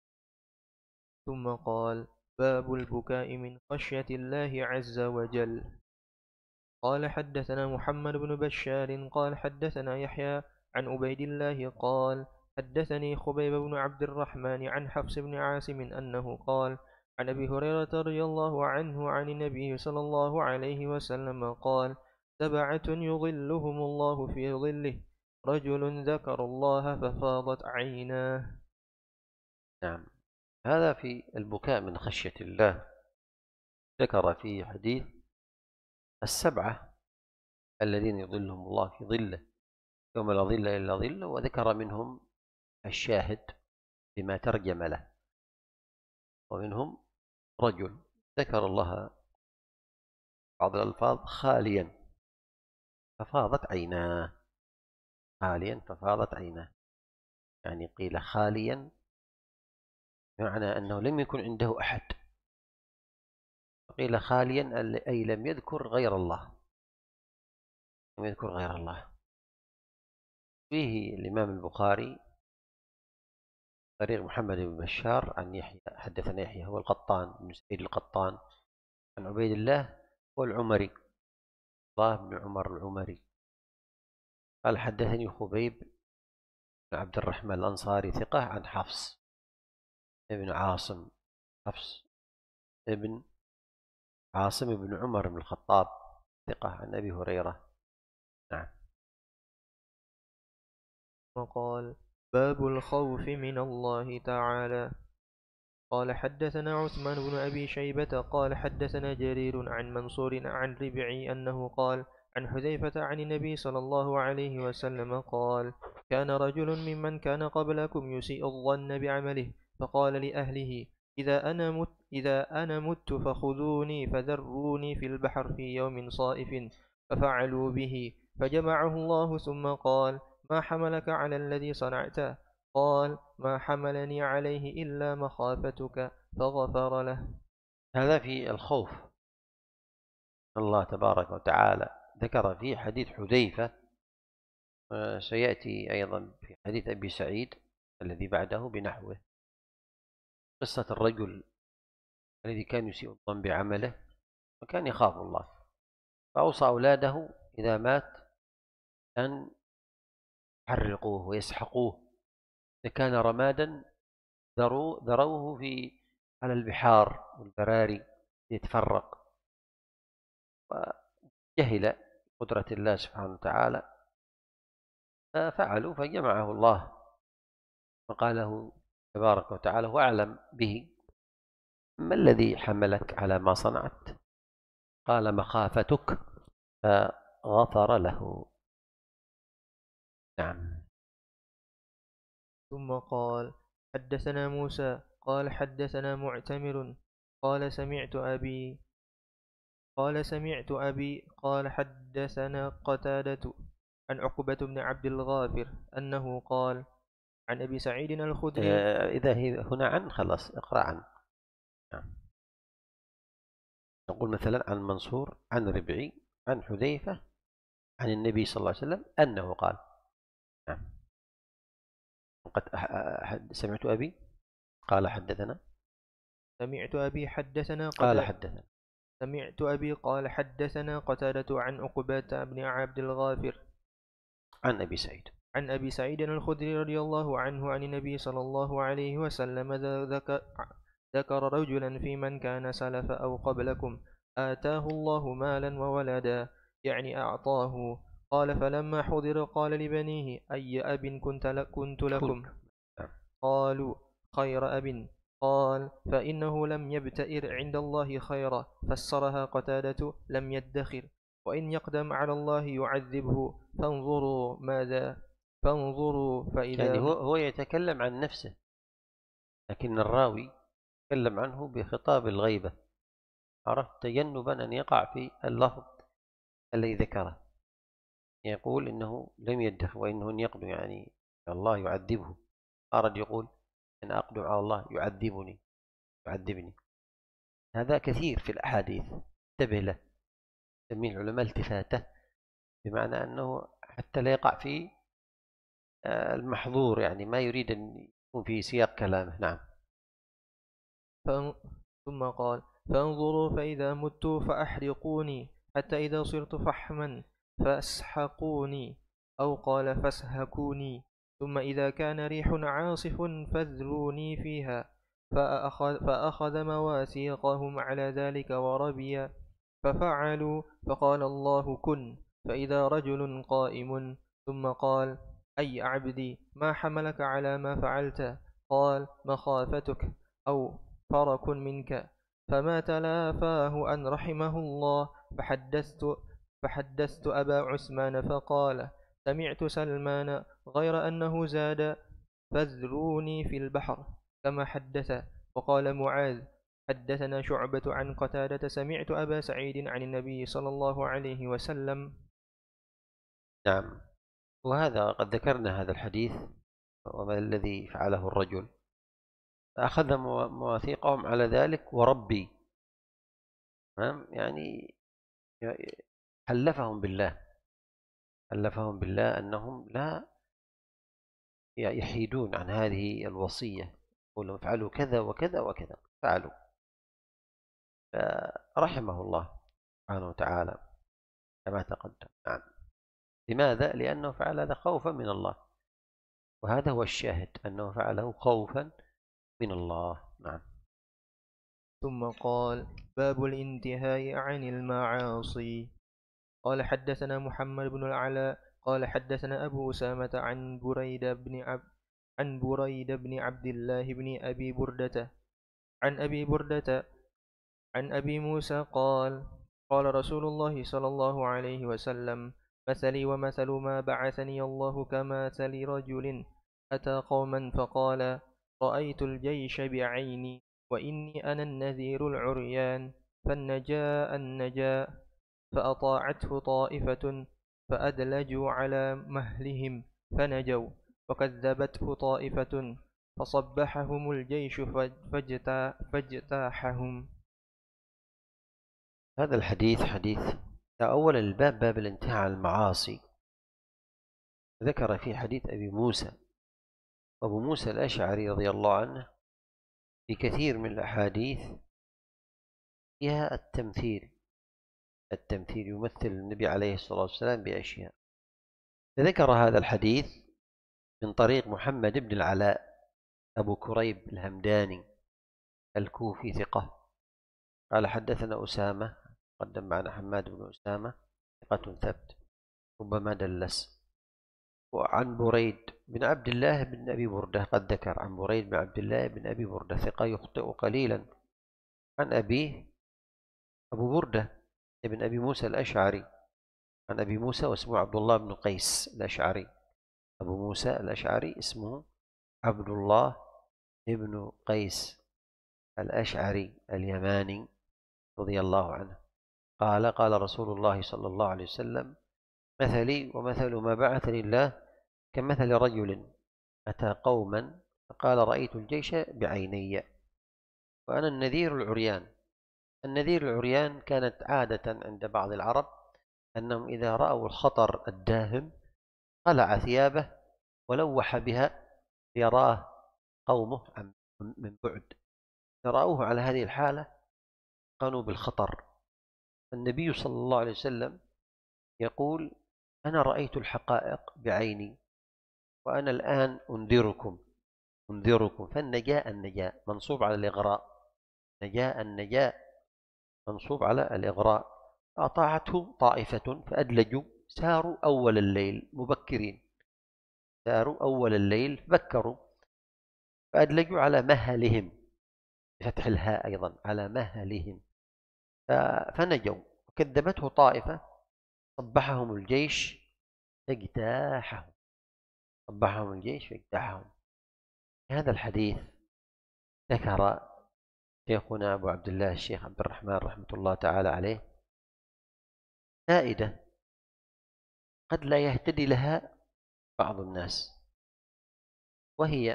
ثم قال: باب البكاء من خشية الله عز وجل. قال: حدثنا محمد بن بشار قال حدثنا يحيى عن عبيد الله قال حدثني خبيب بن عبد الرحمن عن حفص بن عاصم أنه قال عن أبي هريرة رضي الله عنه عن النبي صلى الله عليه وسلم قال: سبعة يظلهم الله في ظله: رجل ذكر الله ففاضت عيناه. نعم. هذا في البكاء من خشية الله. ذكر في حديث السبعة الذين يظلهم الله في ظله يوم لا ظل إلا ظله، وذكر منهم الشاهد بما ترجم له، ومنهم رجل ذكر الله بعض الألفاظ خاليا ففاضت عيناه، خاليا ففاضت عيناه، يعني قيل خاليا بمعنى أنه لم يكن عنده أحد، قيل خاليا أي لم يذكر غير الله، لم يذكر غير الله. فيه الإمام البخاري طريق محمد بن بشار عن يحيى، حدثنا يحيى هو القطان بن سعيد القطان عن عبيد الله والعمري، الله بن عمر العمري، قال حدثني خبيب بن عبد الرحمن الأنصاري ثقة عن حفص ابن عاصم، حفص ابن عاصم بن عمر بن الخطاب ثقة عن أبي هريرة. نعم. وقال: باب الخوف من الله تعالى. قال حدثنا عثمان بن أبي شيبة قال حدثنا جرير عن منصور عن ربعي أنه قال عن حذيفة عن النبي صلى الله عليه وسلم قال: كان رجل ممن كان قبلكم يسيء الظن بعمله، فقال لأهله: إذا أنا مت, إذا أنا مت فخذوني فذروني في البحر في يوم صائف، ففعلوا به، فجمعه الله ثم قال: ما حملك على الذي صنعته؟ قال: ما حملني عليه إلا مخافتك، فغفر له. هذا في الخوف. الله تبارك وتعالى ذكر في حديث حذيفة، سيأتي أيضا في حديث أبي سعيد الذي بعده بنحوه، قصة الرجل الذي كان يسيء الظن بعمله وكان يخاف الله، فأوصى أولاده إذا مات أن يحرقوه ويسحقوه، إذا كان رمادا ذروه في على البحار والبراري يتفرق. وجهل قدرة الله سبحانه وتعالى ففعلوا، فجمعه الله وقاله تبارك وتعالى وأعلم به: ما الذي حملك على ما صنعت؟ قال: مخافتك، فغفر له. نعم. ثم قال: حدثنا موسى قال حدثنا معتمر قال سمعت أبي قال سمعت أبي قال حدثنا قتادة عن عقبة بن عبد الغافر أنه قال عن أبي سعيد الخدري. آه، إذا هنا عن خلاص اقرأ عن. نعم. نقول مثلا عن منصور عن ربعي عن حذيفة عن النبي صلى الله عليه وسلم أنه قال. نعم. قد سمعت أبي قال حدثنا سمعت أبي حدثنا قال حدثنا سمعت أبي قال حدثنا قتادة عن عقبة بن عبد الغافر عن أبي سعيد عن أبي سعيد الخدري رضي الله عنه عن النبي صلى الله عليه وسلم ذكر, ذكر رجلا في من كان سلف أو قبلكم آتاه الله مالا وولدا، يعني أعطاه. قال: فلما حضر قال لبنيه: أي أب كنت, كنت لكم؟ قالوا: خير أب. قال: فإنه لم يبتئر عند الله خيرا. فسرها قتادة: لم يدخر، وإن يقدم على الله يعذبه، فانظروا ماذا فانظروا فإذا يعني هو, هو يتكلم عن نفسه، لكن الراوي يتكلم عنه بخطاب الغيبة، عرفت، تجنبا أن يقع في اللفظ الذي ذكره. يقول إنه لم يدخر وإنه إن يقدم يعني الله يعذبه، أرد يقول أن أقدم على الله يعذبني يعذبني. هذا كثير في الأحاديث، انتبه له، يسميه العلماء التفاتة، بمعنى أنه حتى لا يقع في المحظور، يعني ما يريد أن يكون في سياق كلامه. نعم. ثم قال: فانظروا فإذا مت فأحرقوني، حتى إذا صرت فحما فاسحقوني، أو قال فاسهكوني، ثم إذا كان ريح عاصف فاذروني فيها. فأخذ, فأخذ مواثيقهم على ذلك وربي، ففعلوا، فقال الله: كن، فإذا رجل قائم، ثم قال: أي عبدي، ما حملك على ما فعلت؟ قال: مخافتك، أو فرك منك. فما تلافاه أن رحمه الله. فحدثت, فحدثت أبا عثمان فقال: سمعت سلمان، غير أنه زاد: فاذروني في البحر، كما حدث. وقال معاذ: حدثنا شعبة عن قتادة سمعت أبا سعيد عن النبي صلى الله عليه وسلم. نعم. وهذا قد ذكرنا هذا الحديث وما الذي فعله الرجل، أخذ مواثيقهم على ذلك وربي، يعني حلفهم بالله حلفهم بالله أنهم لا يحيدون عن هذه الوصية، يقولون افعلوا كذا وكذا وكذا، فعلوا. فرحمه الله سبحانه وتعالى كما تقدم. نعم. لماذا؟ لأنه فعل هذا خوفا من الله، وهذا هو الشاهد، أنه فعله خوفا من الله. نعم. ثم قال: باب الانتهاء عن المعاصي. قال حدثنا محمد بن العلاء قال حدثنا أبو أسامة عن بريد بن عبد عن بريد بن عبد الله بن أبي بردة عن أبي بردة عن أبي موسى قال: قال رسول الله صلى الله عليه وسلم: مثلي ومثل ما بعثني الله كمثل رجل أتى قوما فقال: رأيت الجيش بعيني وإني أنا النذير العريان، فالنجاء النجاء، فأطاعته طائفة فأدلجوا على مهلهم فنجوا، وكذبته طائفة فصبحهم الجيش فاجتاحهم. هذا الحديث حديث أولا الباب باب الانتهاء عن المعاصي. ذكر في حديث أبي موسى، أبو موسى الأشعري رضي الله عنه في كثير من الأحاديث فيها التمثيل التمثيل يمثل النبي عليه الصلاة والسلام بأشياء. فذكر هذا الحديث من طريق محمد بن العلاء أبو كريب الهمداني الكوفي ثقة، قال حدثنا أسامة، قدم معنا حماد بن أسامة ثقة ثبت ربما دلس، وعن بريد بن عبد الله بن أبي بردة، قد ذكر عن بريد بن عبد الله بن أبي بردة ثقة يخطئ قليلا، عن أبيه أبو بردة ابن أبي موسى الأشعري، عن أبي موسى واسمه عبد الله بن قيس الأشعري. أبو موسى الأشعري اسمه عبد الله بن قيس الأشعري اليماني رضي الله عنه. قال قال رسول الله صلى الله عليه وسلم: مثلي ومثل ما بعثني الله كمثل رجل أتى قوما فقال: رأيت الجيش بعيني وأنا النذير العريان. النذير العريان كانت عادة عند بعض العرب أنهم إذا رأوا الخطر الداهم خلع ثيابه ولوح بها ليراه قومه من بعد، فرأوه على هذه الحالة قالوا بالخطر. النبي صلى الله عليه وسلم يقول: أنا رأيت الحقائق بعيني وأنا الآن أنذركم أنذركم فالنجاء النجاء منصوب على الإغراء، نجاء النجاء منصوب على الإغراء. أطاعته طائفة فأدلجوا، ساروا أول الليل مبكرين، ساروا أول الليل بكروا، فأدلجوا على مهلهم بفتح الهاء أيضا على مهلهم فنجوا، وكذبته طائفة صبحهم الجيش فاجتاحهم صبحهم الجيش فاجتاحهم. هذا الحديث ذكر شيخنا أبو عبد الله الشيخ عبد الرحمن رحمة الله تعالى عليه فائدة قد لا يهتدي لها بعض الناس، وهي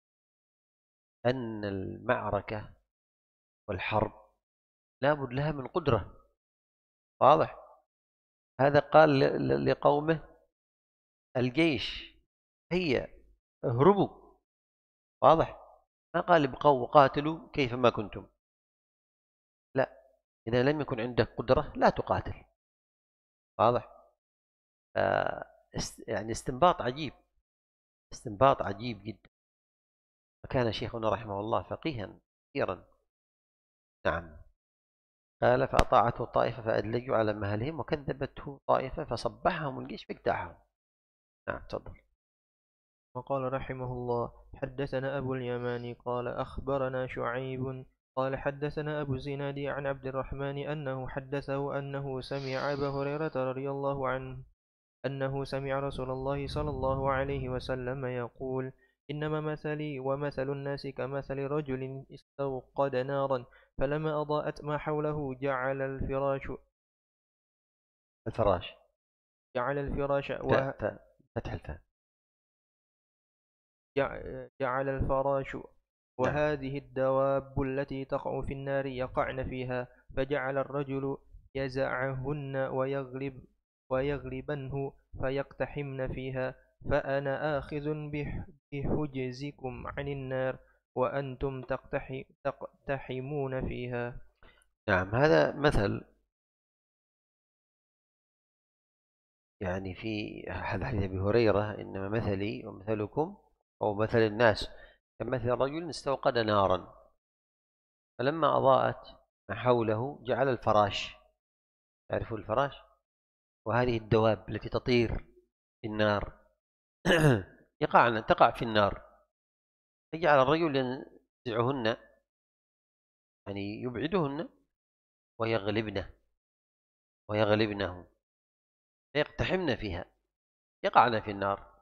أن المعركة والحرب لا بد لها من قدرة. واضح؟ هذا قال لقومه الجيش هي اهربوا. واضح؟ ما قال ابقوا وقاتلوا كيفما كنتم، لا، إذا لم يكن عندك قدرة لا تقاتل. واضح؟ يعني استنباط عجيب، استنباط عجيب جدا. وكان شيخنا رحمه الله فقيها كثيرا. نعم. قال: فأطاعته طائفة فأدلجوا على مهلهم وكذبته طائفة فصبحهم الجيش فاجتاحهم. نعم تفضل. وقال رحمه الله: حدثنا أبو اليماني قال أخبرنا شعيب قال حدثنا أبو الزناد عن عبد الرحمن أنه حدثه أنه سمع أبا هريرة رضي الله عنه أنه سمع رسول الله صلى الله عليه وسلم يقول: إنما مثلي ومثل الناس كمثل رجل استوقد نارا فلما أضاءت ما حوله جعل الفراش الفراش جعل الفراش فتح الفاء جعل الفراش وهذه الدواب التي تقع في النار يقعن فيها، فجعل الرجل يزعهن ويغلب ويغلبنه فيقتحمن فيها، فأنا آخذ بحجزكم عن النار وأنتم تقتحمون فيها. نعم، هذا مثل يعني في هذا حديث أبي هريرة: إنما مثلي ومثلكم أو مثل الناس كمثل رجل استوقد نارا فلما أضاءت ما حوله جعل الفراش، تعرفوا الفراش، وهذه الدواب التي تطير في النار يقعن تقع في النار، فجعل الرجل ينزعهن يعني يبعدهن ويغلبنه ويغلبنه فيقتحمن فيها، يقعن في النار.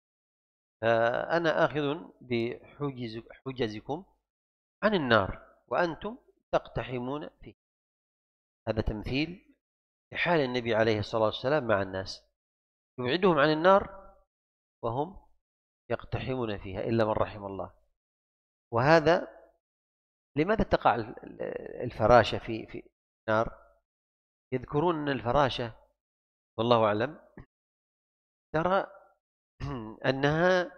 فأنا آخذ بحجزكم عن النار وأنتم تقتحمون فيه. هذا تمثيل لحال النبي عليه الصلاة والسلام مع الناس، يبعدهم عن النار وهم يقتحمون فيها إلا من رحم الله. وهذا لماذا تقع الفراشة في في النار؟ يذكرون أن الفراشة والله أعلم ترى أنها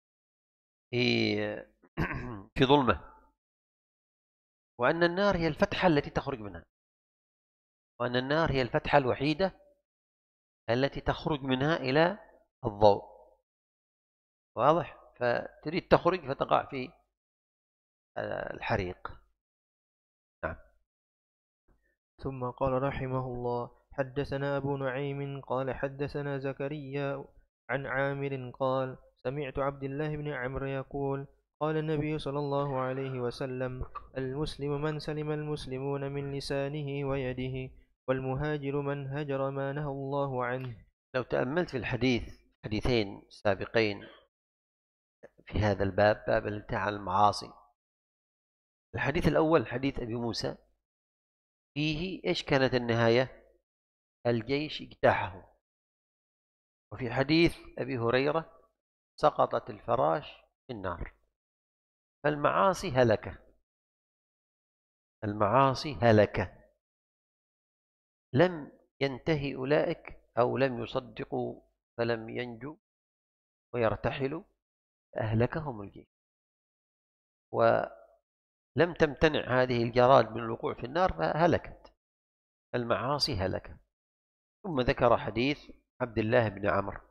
في في ظلمة، وأن النار هي الفتحة التي تخرج منها، وأن النار هي الفتحة الوحيدة التي تخرج منها إلى الضوء. واضح؟ فتريد تخرج فتقع في الحريق. نعم. ثم قال رحمه الله: حدثنا أبو نعيم قال حدثنا زكريا عن عامر قال سمعت عبد الله بن عمرو يقول قال النبي صلى الله عليه وسلم: المسلم من سلم المسلمون من لسانه ويده، والمهاجر من هجر ما نهى الله عنه. لو تأملت في الحديث حديثين سابقين في هذا الباب، باب الانتهاء عن المعاصي، الحديث الأول حديث أبي موسى فيه إيش كانت النهاية؟ الجيش اجتاحه. وفي حديث أبي هريرة سقطت الفراش في النار. فالمعاصي هلكة، المعاصي هلكة، لم ينتهي أولئك أو لم يصدقوا فلم ينجوا ويرتحلوا، أهلكهم الجيش. ولم تمتنع هذه الجراد من الوقوع في النار فهلكت، المعاصي هلكة. ثم ذكر حديث عبد الله بن عمرو،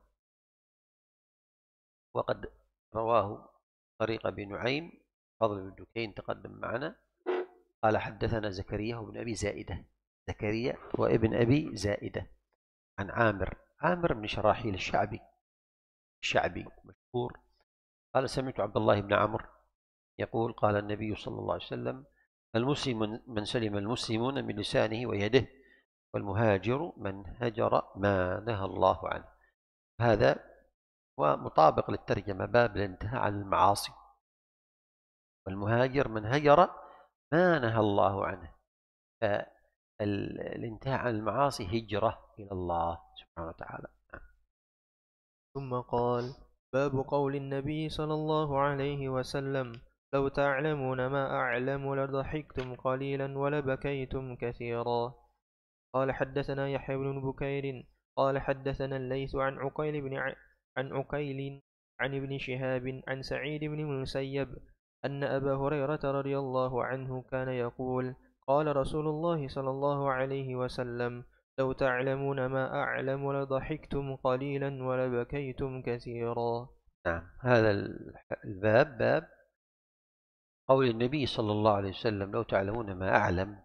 وقد رواه طريق أبي نعيم فضل بن دكين تقدم معنا، قال حدثنا زكريا بن أبي زائدة، زكريا وابن أبي زائدة عن عامر، عامر بن شراحيل الشعبي الشعبي مشهور، قال سمعت عبد الله بن عمرو يقول قال النبي صلى الله عليه وسلم: المسلم من سلم المسلمون من لسانه ويده، والمهاجر من هجر ما نهى الله عنه. هذا ومطابق للترجمة، باب الانتهاء عن المعاصي، والمهاجر من هجر ما نهى الله عنه. فالانتهاء عن المعاصي هجرة إلى الله سبحانه وتعالى. ثم قال: باب قول النبي صلى الله عليه وسلم: لو تعلمون ما أعلم لضحكتم قليلا ولبكيتم كثيرا. قال حدثنا يحيى بن بكير قال حدثنا الليث عن عقيل بن ع... عن عقيل عن ابن شهاب عن سعيد بن المسيب أن أبا هريرة رضي الله عنه كان يقول: قال رسول الله صلى الله عليه وسلم: لو تعلمون ما أعلم لضحكتم قليلا ولبكيتم كثيرا. نعم، هذا الباب باب قول النبي صلى الله عليه وسلم: لو تعلمون ما أعلم،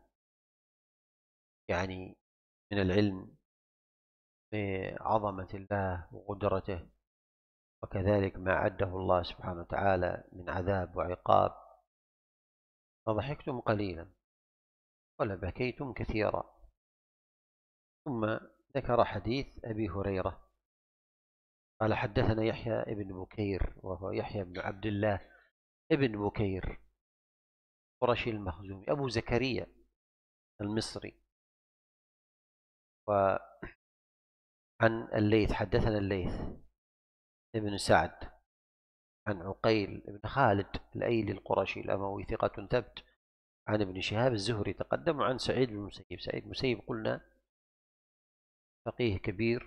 يعني من العلم بعظمة الله وقدرته، وكذلك ما عده الله سبحانه وتعالى من عذاب وعقاب، فضحكتم قليلا ولبكيتم كثيرا. ثم ذكر حديث أبي هريرة قال حدثنا يحيى ابن بكير، وهو يحيى بن عبد الله ابن بكير قرشي المخزومي أبو زكريا المصري. وعن الليث حدثنا الليث ابن سعد عن عقيل بن خالد الأيلي القرشي الأموي ثقة ثبت عن ابن شهاب الزهري تقدم، عن سعيد بن المسيب. سعيد بن المسيب قلنا فقيه كبير،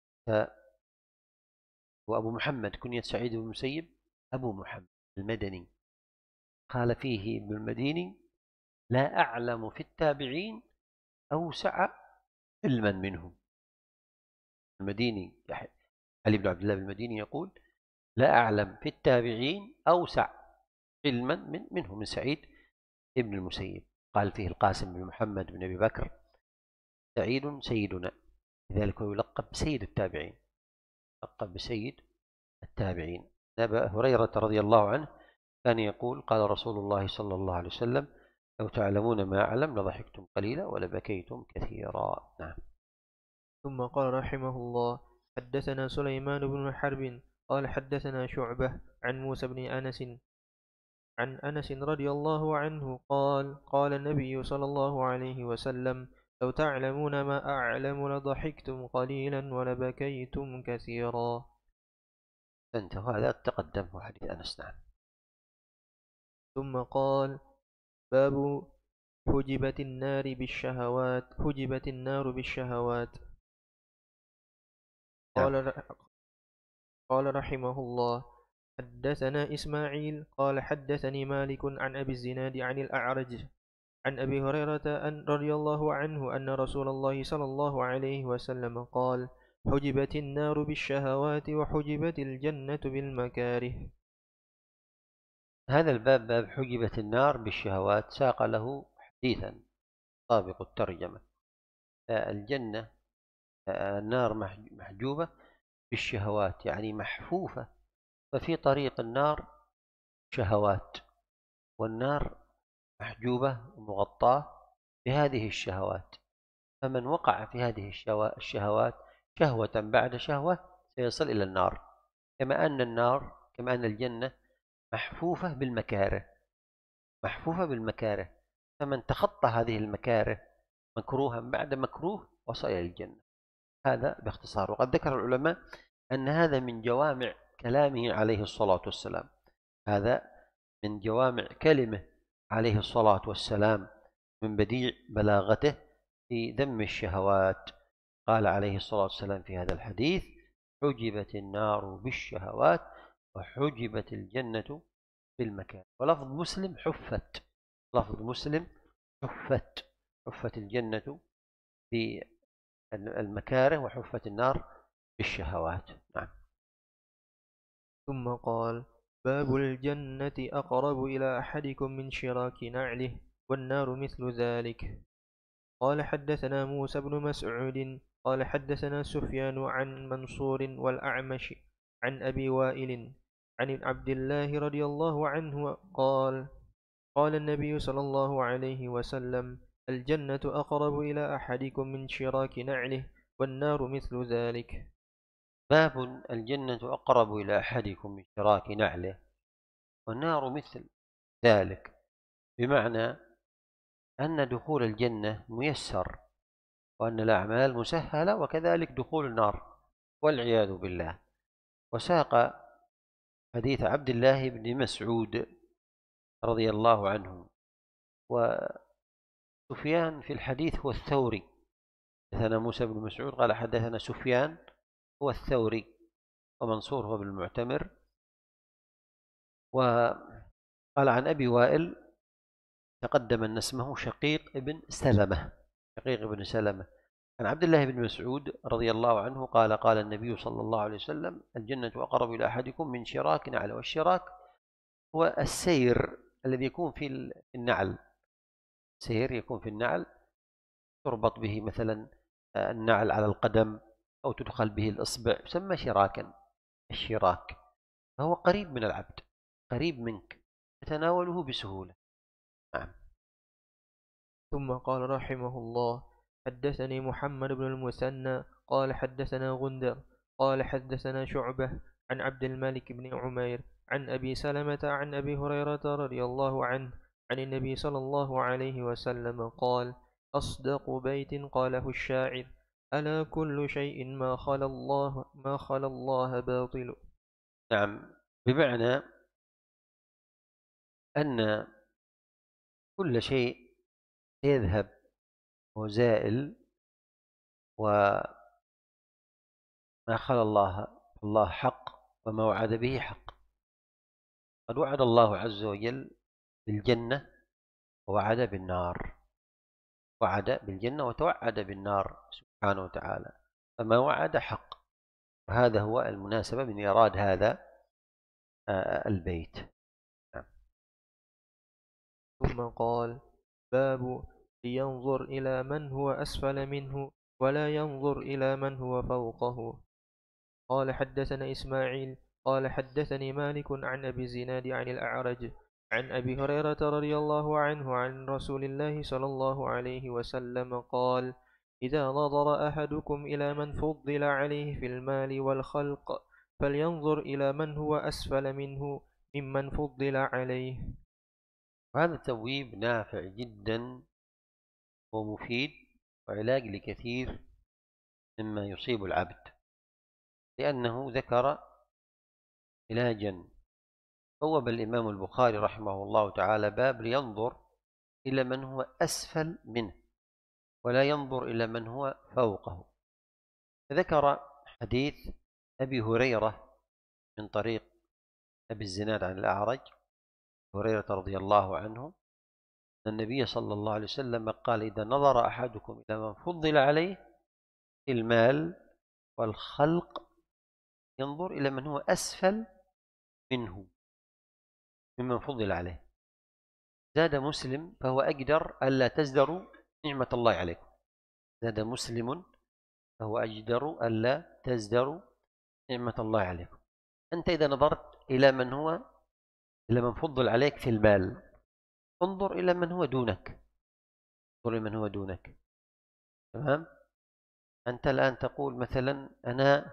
وأبو محمد كنية سعيد بن المسيب أبو محمد المدني. قال فيه ابن المديني: لا أعلم في التابعين أوسع علما منهم. المديني علي بن عبد الله المديني يقول: لا أعلم في التابعين أوسع علما من منه، من سعيد ابن المسيب. قال فيه القاسم بن محمد بن أبي بكر: سعيد سيدنا، لذلك هو يلقب بسيد التابعين، يلقب بسيد التابعين. أبا هريرة رضي الله عنه كان يقول: قال رسول الله صلى الله عليه وسلم: لو تعلمون ما أعلم لضحكتم قليلا ولبكيتم كثيرا. نعم. ثم قال رحمه الله: حدثنا سليمان بن حرب قال حدثنا شعبة عن موسى بن أنس عن أنس رضي الله عنه قال: قال النبي صلى الله عليه وسلم: لو تعلمون ما أعلم لضحكتم قليلا ولبكيتم كثيرا. انتهى هذا تقدم حديث أنس. نعم. ثم قال: باب حجبت النار بالشهوات حجبت النار بالشهوات. نعم. قال قال رحمه الله: حدثنا إسماعيل قال حدثني مالك عن أبي الزناد عن الأعرج عن أبي هريرة أن رضي الله عنه أن رسول الله صلى الله عليه وسلم قال: حجبت النار بالشهوات وحجبت الجنة بالمكاره. هذا الباب باب حجبت النار بالشهوات ساق له حديثا طابق الترجمة. الجنة النار محجوبة بالشهوات، يعني محفوفة، ففي طريق النار شهوات، والنار محجوبة ومغطاة بهذه الشهوات، فمن وقع في هذه الشهوات شهوة بعد شهوة سيصل إلى النار، كما أن النار كما أن الجنة محفوفة بالمكاره محفوفة بالمكاره فمن تخطى هذه المكاره مكروها بعد مكروه وصل إلى الجنة. هذا باختصار. وقد ذكر العلماء أن هذا من جوامع كلامه عليه الصلاة والسلام، هذا من جوامع كلمه عليه الصلاة والسلام، من بديع بلاغته في ذم الشهوات. قال عليه الصلاة والسلام في هذا الحديث: حجبت النار بالشهوات وحجبت الجنة بالمكان. ولفظ مسلم حفت، لفظ مسلم حفت، حفت الجنة بالمكاره وحفت النار بالشهوات. نعم. ثم قال: باب الجنة أقرب إلى أحدكم من شراك نعله والنار مثل ذلك. قال حدثنا موسى بن مسعود قال حدثنا سفيان عن منصور والأعمش عن أبي وائل عن عبد الله رضي الله عنه قال: قال النبي صلى الله عليه وسلم: الجنة أقرب إلى أحدكم من شراك نعله والنار مثل ذلك. باب الجنة أقرب إلى أحدكم من شراك نعله والنار مثل ذلك، بمعنى أن دخول الجنة ميسر، وأن الأعمال مسهلة، وكذلك دخول النار والعياذ بالله. وساق حديث عبد الله بن مسعود رضي الله عنه. وسفيان في الحديث هو الثوري، حدثنا موسى بن مسعود قال حدثنا سفيان هو الثوري، ومنصور هو بالمعتمر. وقال عن أبي وائل تقدم أن اسمه شقيق بن سلمة، شقيق بن سلمة، عن عبد الله بن مسعود رضي الله عنه قال: قال النبي صلى الله عليه وسلم: الجنة أقرب إلى أحدكم من شراك نعله. والشراك هو السير الذي يكون في النعل، سير يكون في النعل، تربط به مثلا النعل على القدم أو تدخل به الإصبع، يسمى شراكا، الشراك. فهو قريب من العبد، قريب منك، تتناوله بسهولة. نعم. ثم قال رحمه الله: حدثني محمد بن المثنى قال حدثنا غندر قال حدثنا شعبة عن عبد الملك بن عمير عن أبي سلمة عن أبي هريرة رضي الله عنه عن النبي صلى الله عليه وسلم قال: أصدق بيت قاله الشاعر: ألا كل شيء ما خلا الله ما خلا الله باطل. نعم. بمعنى أن كل شيء يذهب وزائل، وما خلا الله الله حق، وما وعد به حق. قد وعد الله عز وجل بالجنة ووعد بالنار، وعد بالجنة وتوعد بالنار سبحانه وتعالى، فما وعد حق. وهذا هو المناسبة من إيراد هذا البيت. ثم قال: باب لينظر إلى من هو أسفل منه ولا ينظر إلى من هو فوقه. قال: حدثنا إسماعيل قال: حدثني مالك عن أبي الزناد عن الأعرج عن أبي هريرة رضي الله عنه عن رسول الله صلى الله عليه وسلم قال: إذا نظر أحدكم إلى من فضل عليه في المال والخلق فلينظر إلى من هو أسفل منه ممن فضل عليه. وهذا التبويب نافع جدا ومفيد وعلاج لكثير مما يصيب العبد، لأنه ذكر علاجا. بوب الإمام البخاري رحمه الله تعالى باب لينظر إلى من هو أسفل منه ولا ينظر إلى من هو فوقه. فذكر حديث أبي هريرة من طريق أبي الزناد عن الأعرج هريرة رضي الله عنه أن النبي صلى الله عليه وسلم قال: إذا نظر أحدكم إلى من فضل عليه في المال والخلق ينظر إلى من هو أسفل منه ممن فضل عليه. زاد مسلم: فهو أقدر ألا تزدروا نعمة الله عليكم. زاد مسلم: فهو أجدر ألا تزدروا نعمة الله عليكم. أنت إذا نظرت إلى من هو إلى من فضل عليك في المال، انظر إلى من هو دونك، انظر إلى من هو دونك. تمام؟ أنت الآن تقول مثلا: أنا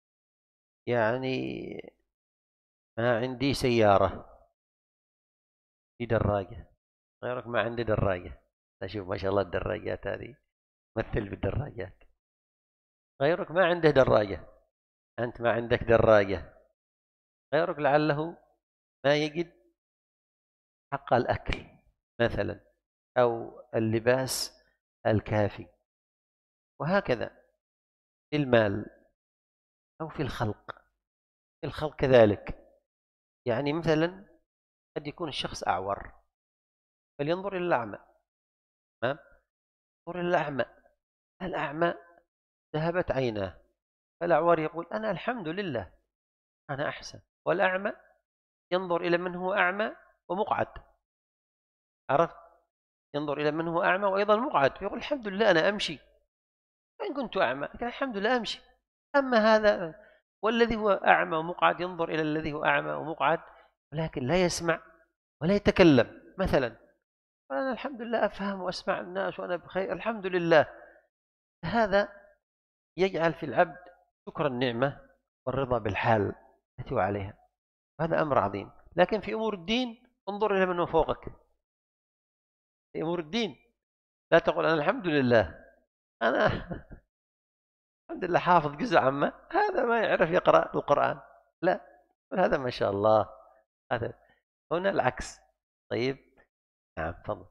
يعني ما عندي سيارة، في دراجة، غيرك ما عنده دراجة. أشوف ما شاء الله الدراجات هذه، مثل بالدراجات. غيرك ما عنده دراجة، أنت ما عندك دراجة. غيرك لعله ما يجد حق الأكل مثلا، أو اللباس الكافي. وهكذا في المال أو في الخلق. في الخلق كذلك، يعني مثلا قد يكون الشخص أعور فلينظر إلى الأعمى. تمام؟ ينظر إلى الأعمى. الأعمى ذهبت عيناه، فالأعور يقول: أنا الحمد لله أنا أحسن. والأعمى ينظر إلى من هو أعمى ومقعد. عرفت؟ ينظر إلى من هو أعمى وأيضا مقعد، فيقول: الحمد لله أنا أمشي، وإن كنت أعمى لكن الحمد لله أمشي. أما هذا والذي هو أعمى ومقعد ينظر إلى الذي هو أعمى ومقعد ولكن لا يسمع ولا يتكلم مثلا، أنا الحمد لله أفهم وأسمع الناس وأنا بخير الحمد لله. هذا يجعل في العبد شكر النعمة والرضا بالحال التي هو عليها. هذا أمر عظيم. لكن في أمور الدين انظر إلى من هو فوقك. في أمور الدين لا تقول: أنا الحمد لله أنا الحمد لله حافظ جزء عامة، هذا ما يعرف يقرأ القرآن. لا، هذا ما شاء الله. هذا هنا العكس. طيب، نعم، تفضل.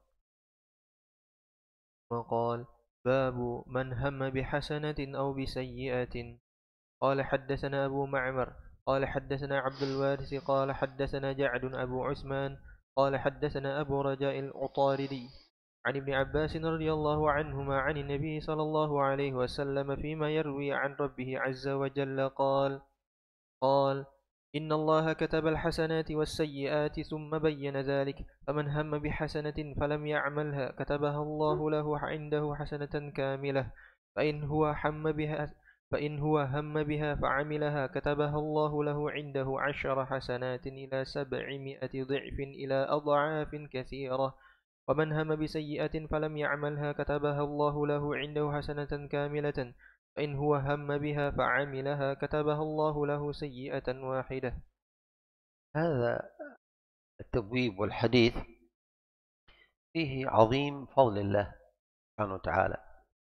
وقال: باب من هم بحسنة أو بسيئة. قال: حدثنا أبو معمر قال: حدثنا عبد الوارث قال: حدثنا جعد أبو عثمان قال: حدثنا أبو رجاء العطاردي عن ابن عباس رضي الله عنهما عن النبي صلى الله عليه وسلم فيما يروي عن ربه عز وجل قال: قال: إن الله كتب الحسنات والسيئات ثم بين ذلك، فمن هم بحسنة فلم يعملها كتبها الله له عنده حسنة كاملة، فإن هو هم بها فإن هو هم بها فعملها كتبها الله له عنده عشر حسنات إلى سبعمائة ضعف إلى أضعاف كثيرة، ومن هم بسيئة فلم يعملها كتبها الله له عنده حسنة كاملة، فإن هو هم بها فعملها كتبها الله له سيئة واحدة. هذا التبويب والحديث فيه عظيم فضل الله سبحانه وتعالى،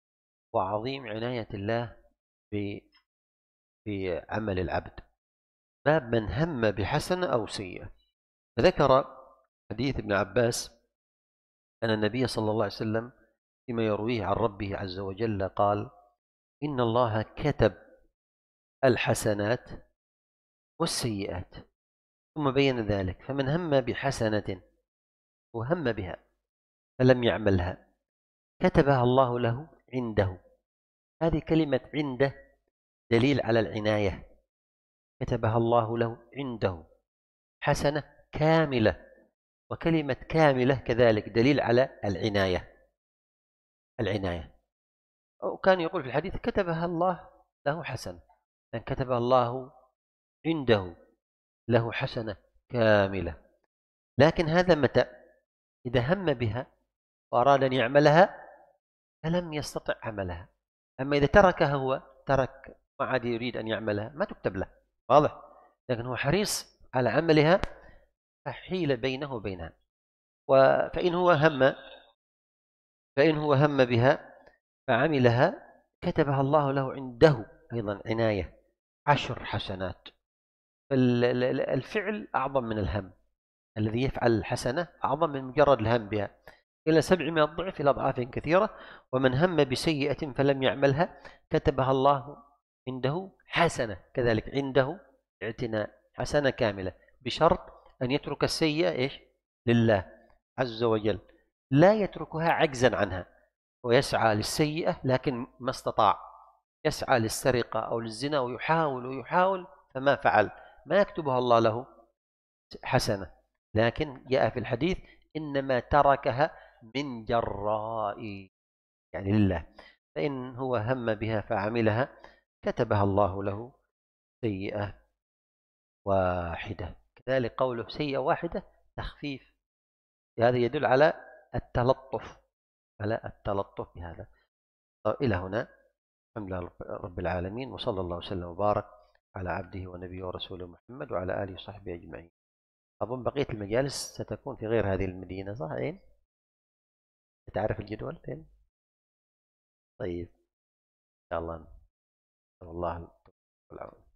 وعظيم عناية الله بعمل العبد. باب من هم بحسنة أو سيئة. فذكر حديث ابن عباس أن النبي صلى الله عليه وسلم فيما يرويه عن ربه عز وجل قال: إن الله كتب الحسنات والسيئات، ثم بين ذلك: فمن هم بحسنة وهم بها فلم يعملها كتبها الله له عنده. هذه كلمة عنده دليل على العناية. كتبها الله له عنده حسنة كاملة، وكلمة كاملة كذلك دليل على العناية. العناية. وكان يقول في الحديث: كتبها الله له حسنة، أن كتبها الله عنده له حسنة كاملة. لكن هذا متى؟ إذا هم بها وأراد أن يعملها فلم يستطع عملها. أما إذا تركها، هو ترك ما عاد يريد أن يعملها، ما تكتب له، واضح؟ لكن هو حريص على عملها فحيل بينه وبينها. فإن هو هم فإن هو هم بها فعملها كتبها الله له عنده أيضا عناية عشر حسنات. الفعل أعظم من الهم. الذي يفعل الحسنة أعظم من مجرد الهم بها، إلى سبعمائة ضعف إلى أضعاف كثيرة. ومن هم بسيئة فلم يعملها كتبها الله عنده حسنة كذلك، عنده اعتناء حسنة كاملة، بشرط أن يترك السيئة إيش؟ لله عز وجل، لا يتركها عجزا عنها ويسعى للسيئة لكن ما استطاع. يسعى للسرقة أو للزنا ويحاول ويحاول فما فعل، ما يكتبها الله له حسنة. لكن جاء في الحديث: إنما تركها من جراء، يعني لله. فإن هو هم بها فعملها كتبها الله له سيئة واحدة. كذلك قوله سيئة واحدة تخفيف، هذا يدل على التلطف، على التلطف بهذا. إلى هنا. الحمد لله رب العالمين، وصلى الله وسلم وبارك على عبده ونبيه ورسوله محمد وعلى آله وصحبه أجمعين. أظن بقية المجالس ستكون في غير هذه المدينة، صح؟ أين؟ تعرف الجدول فين؟ طيب إن شاء الله. الله العون.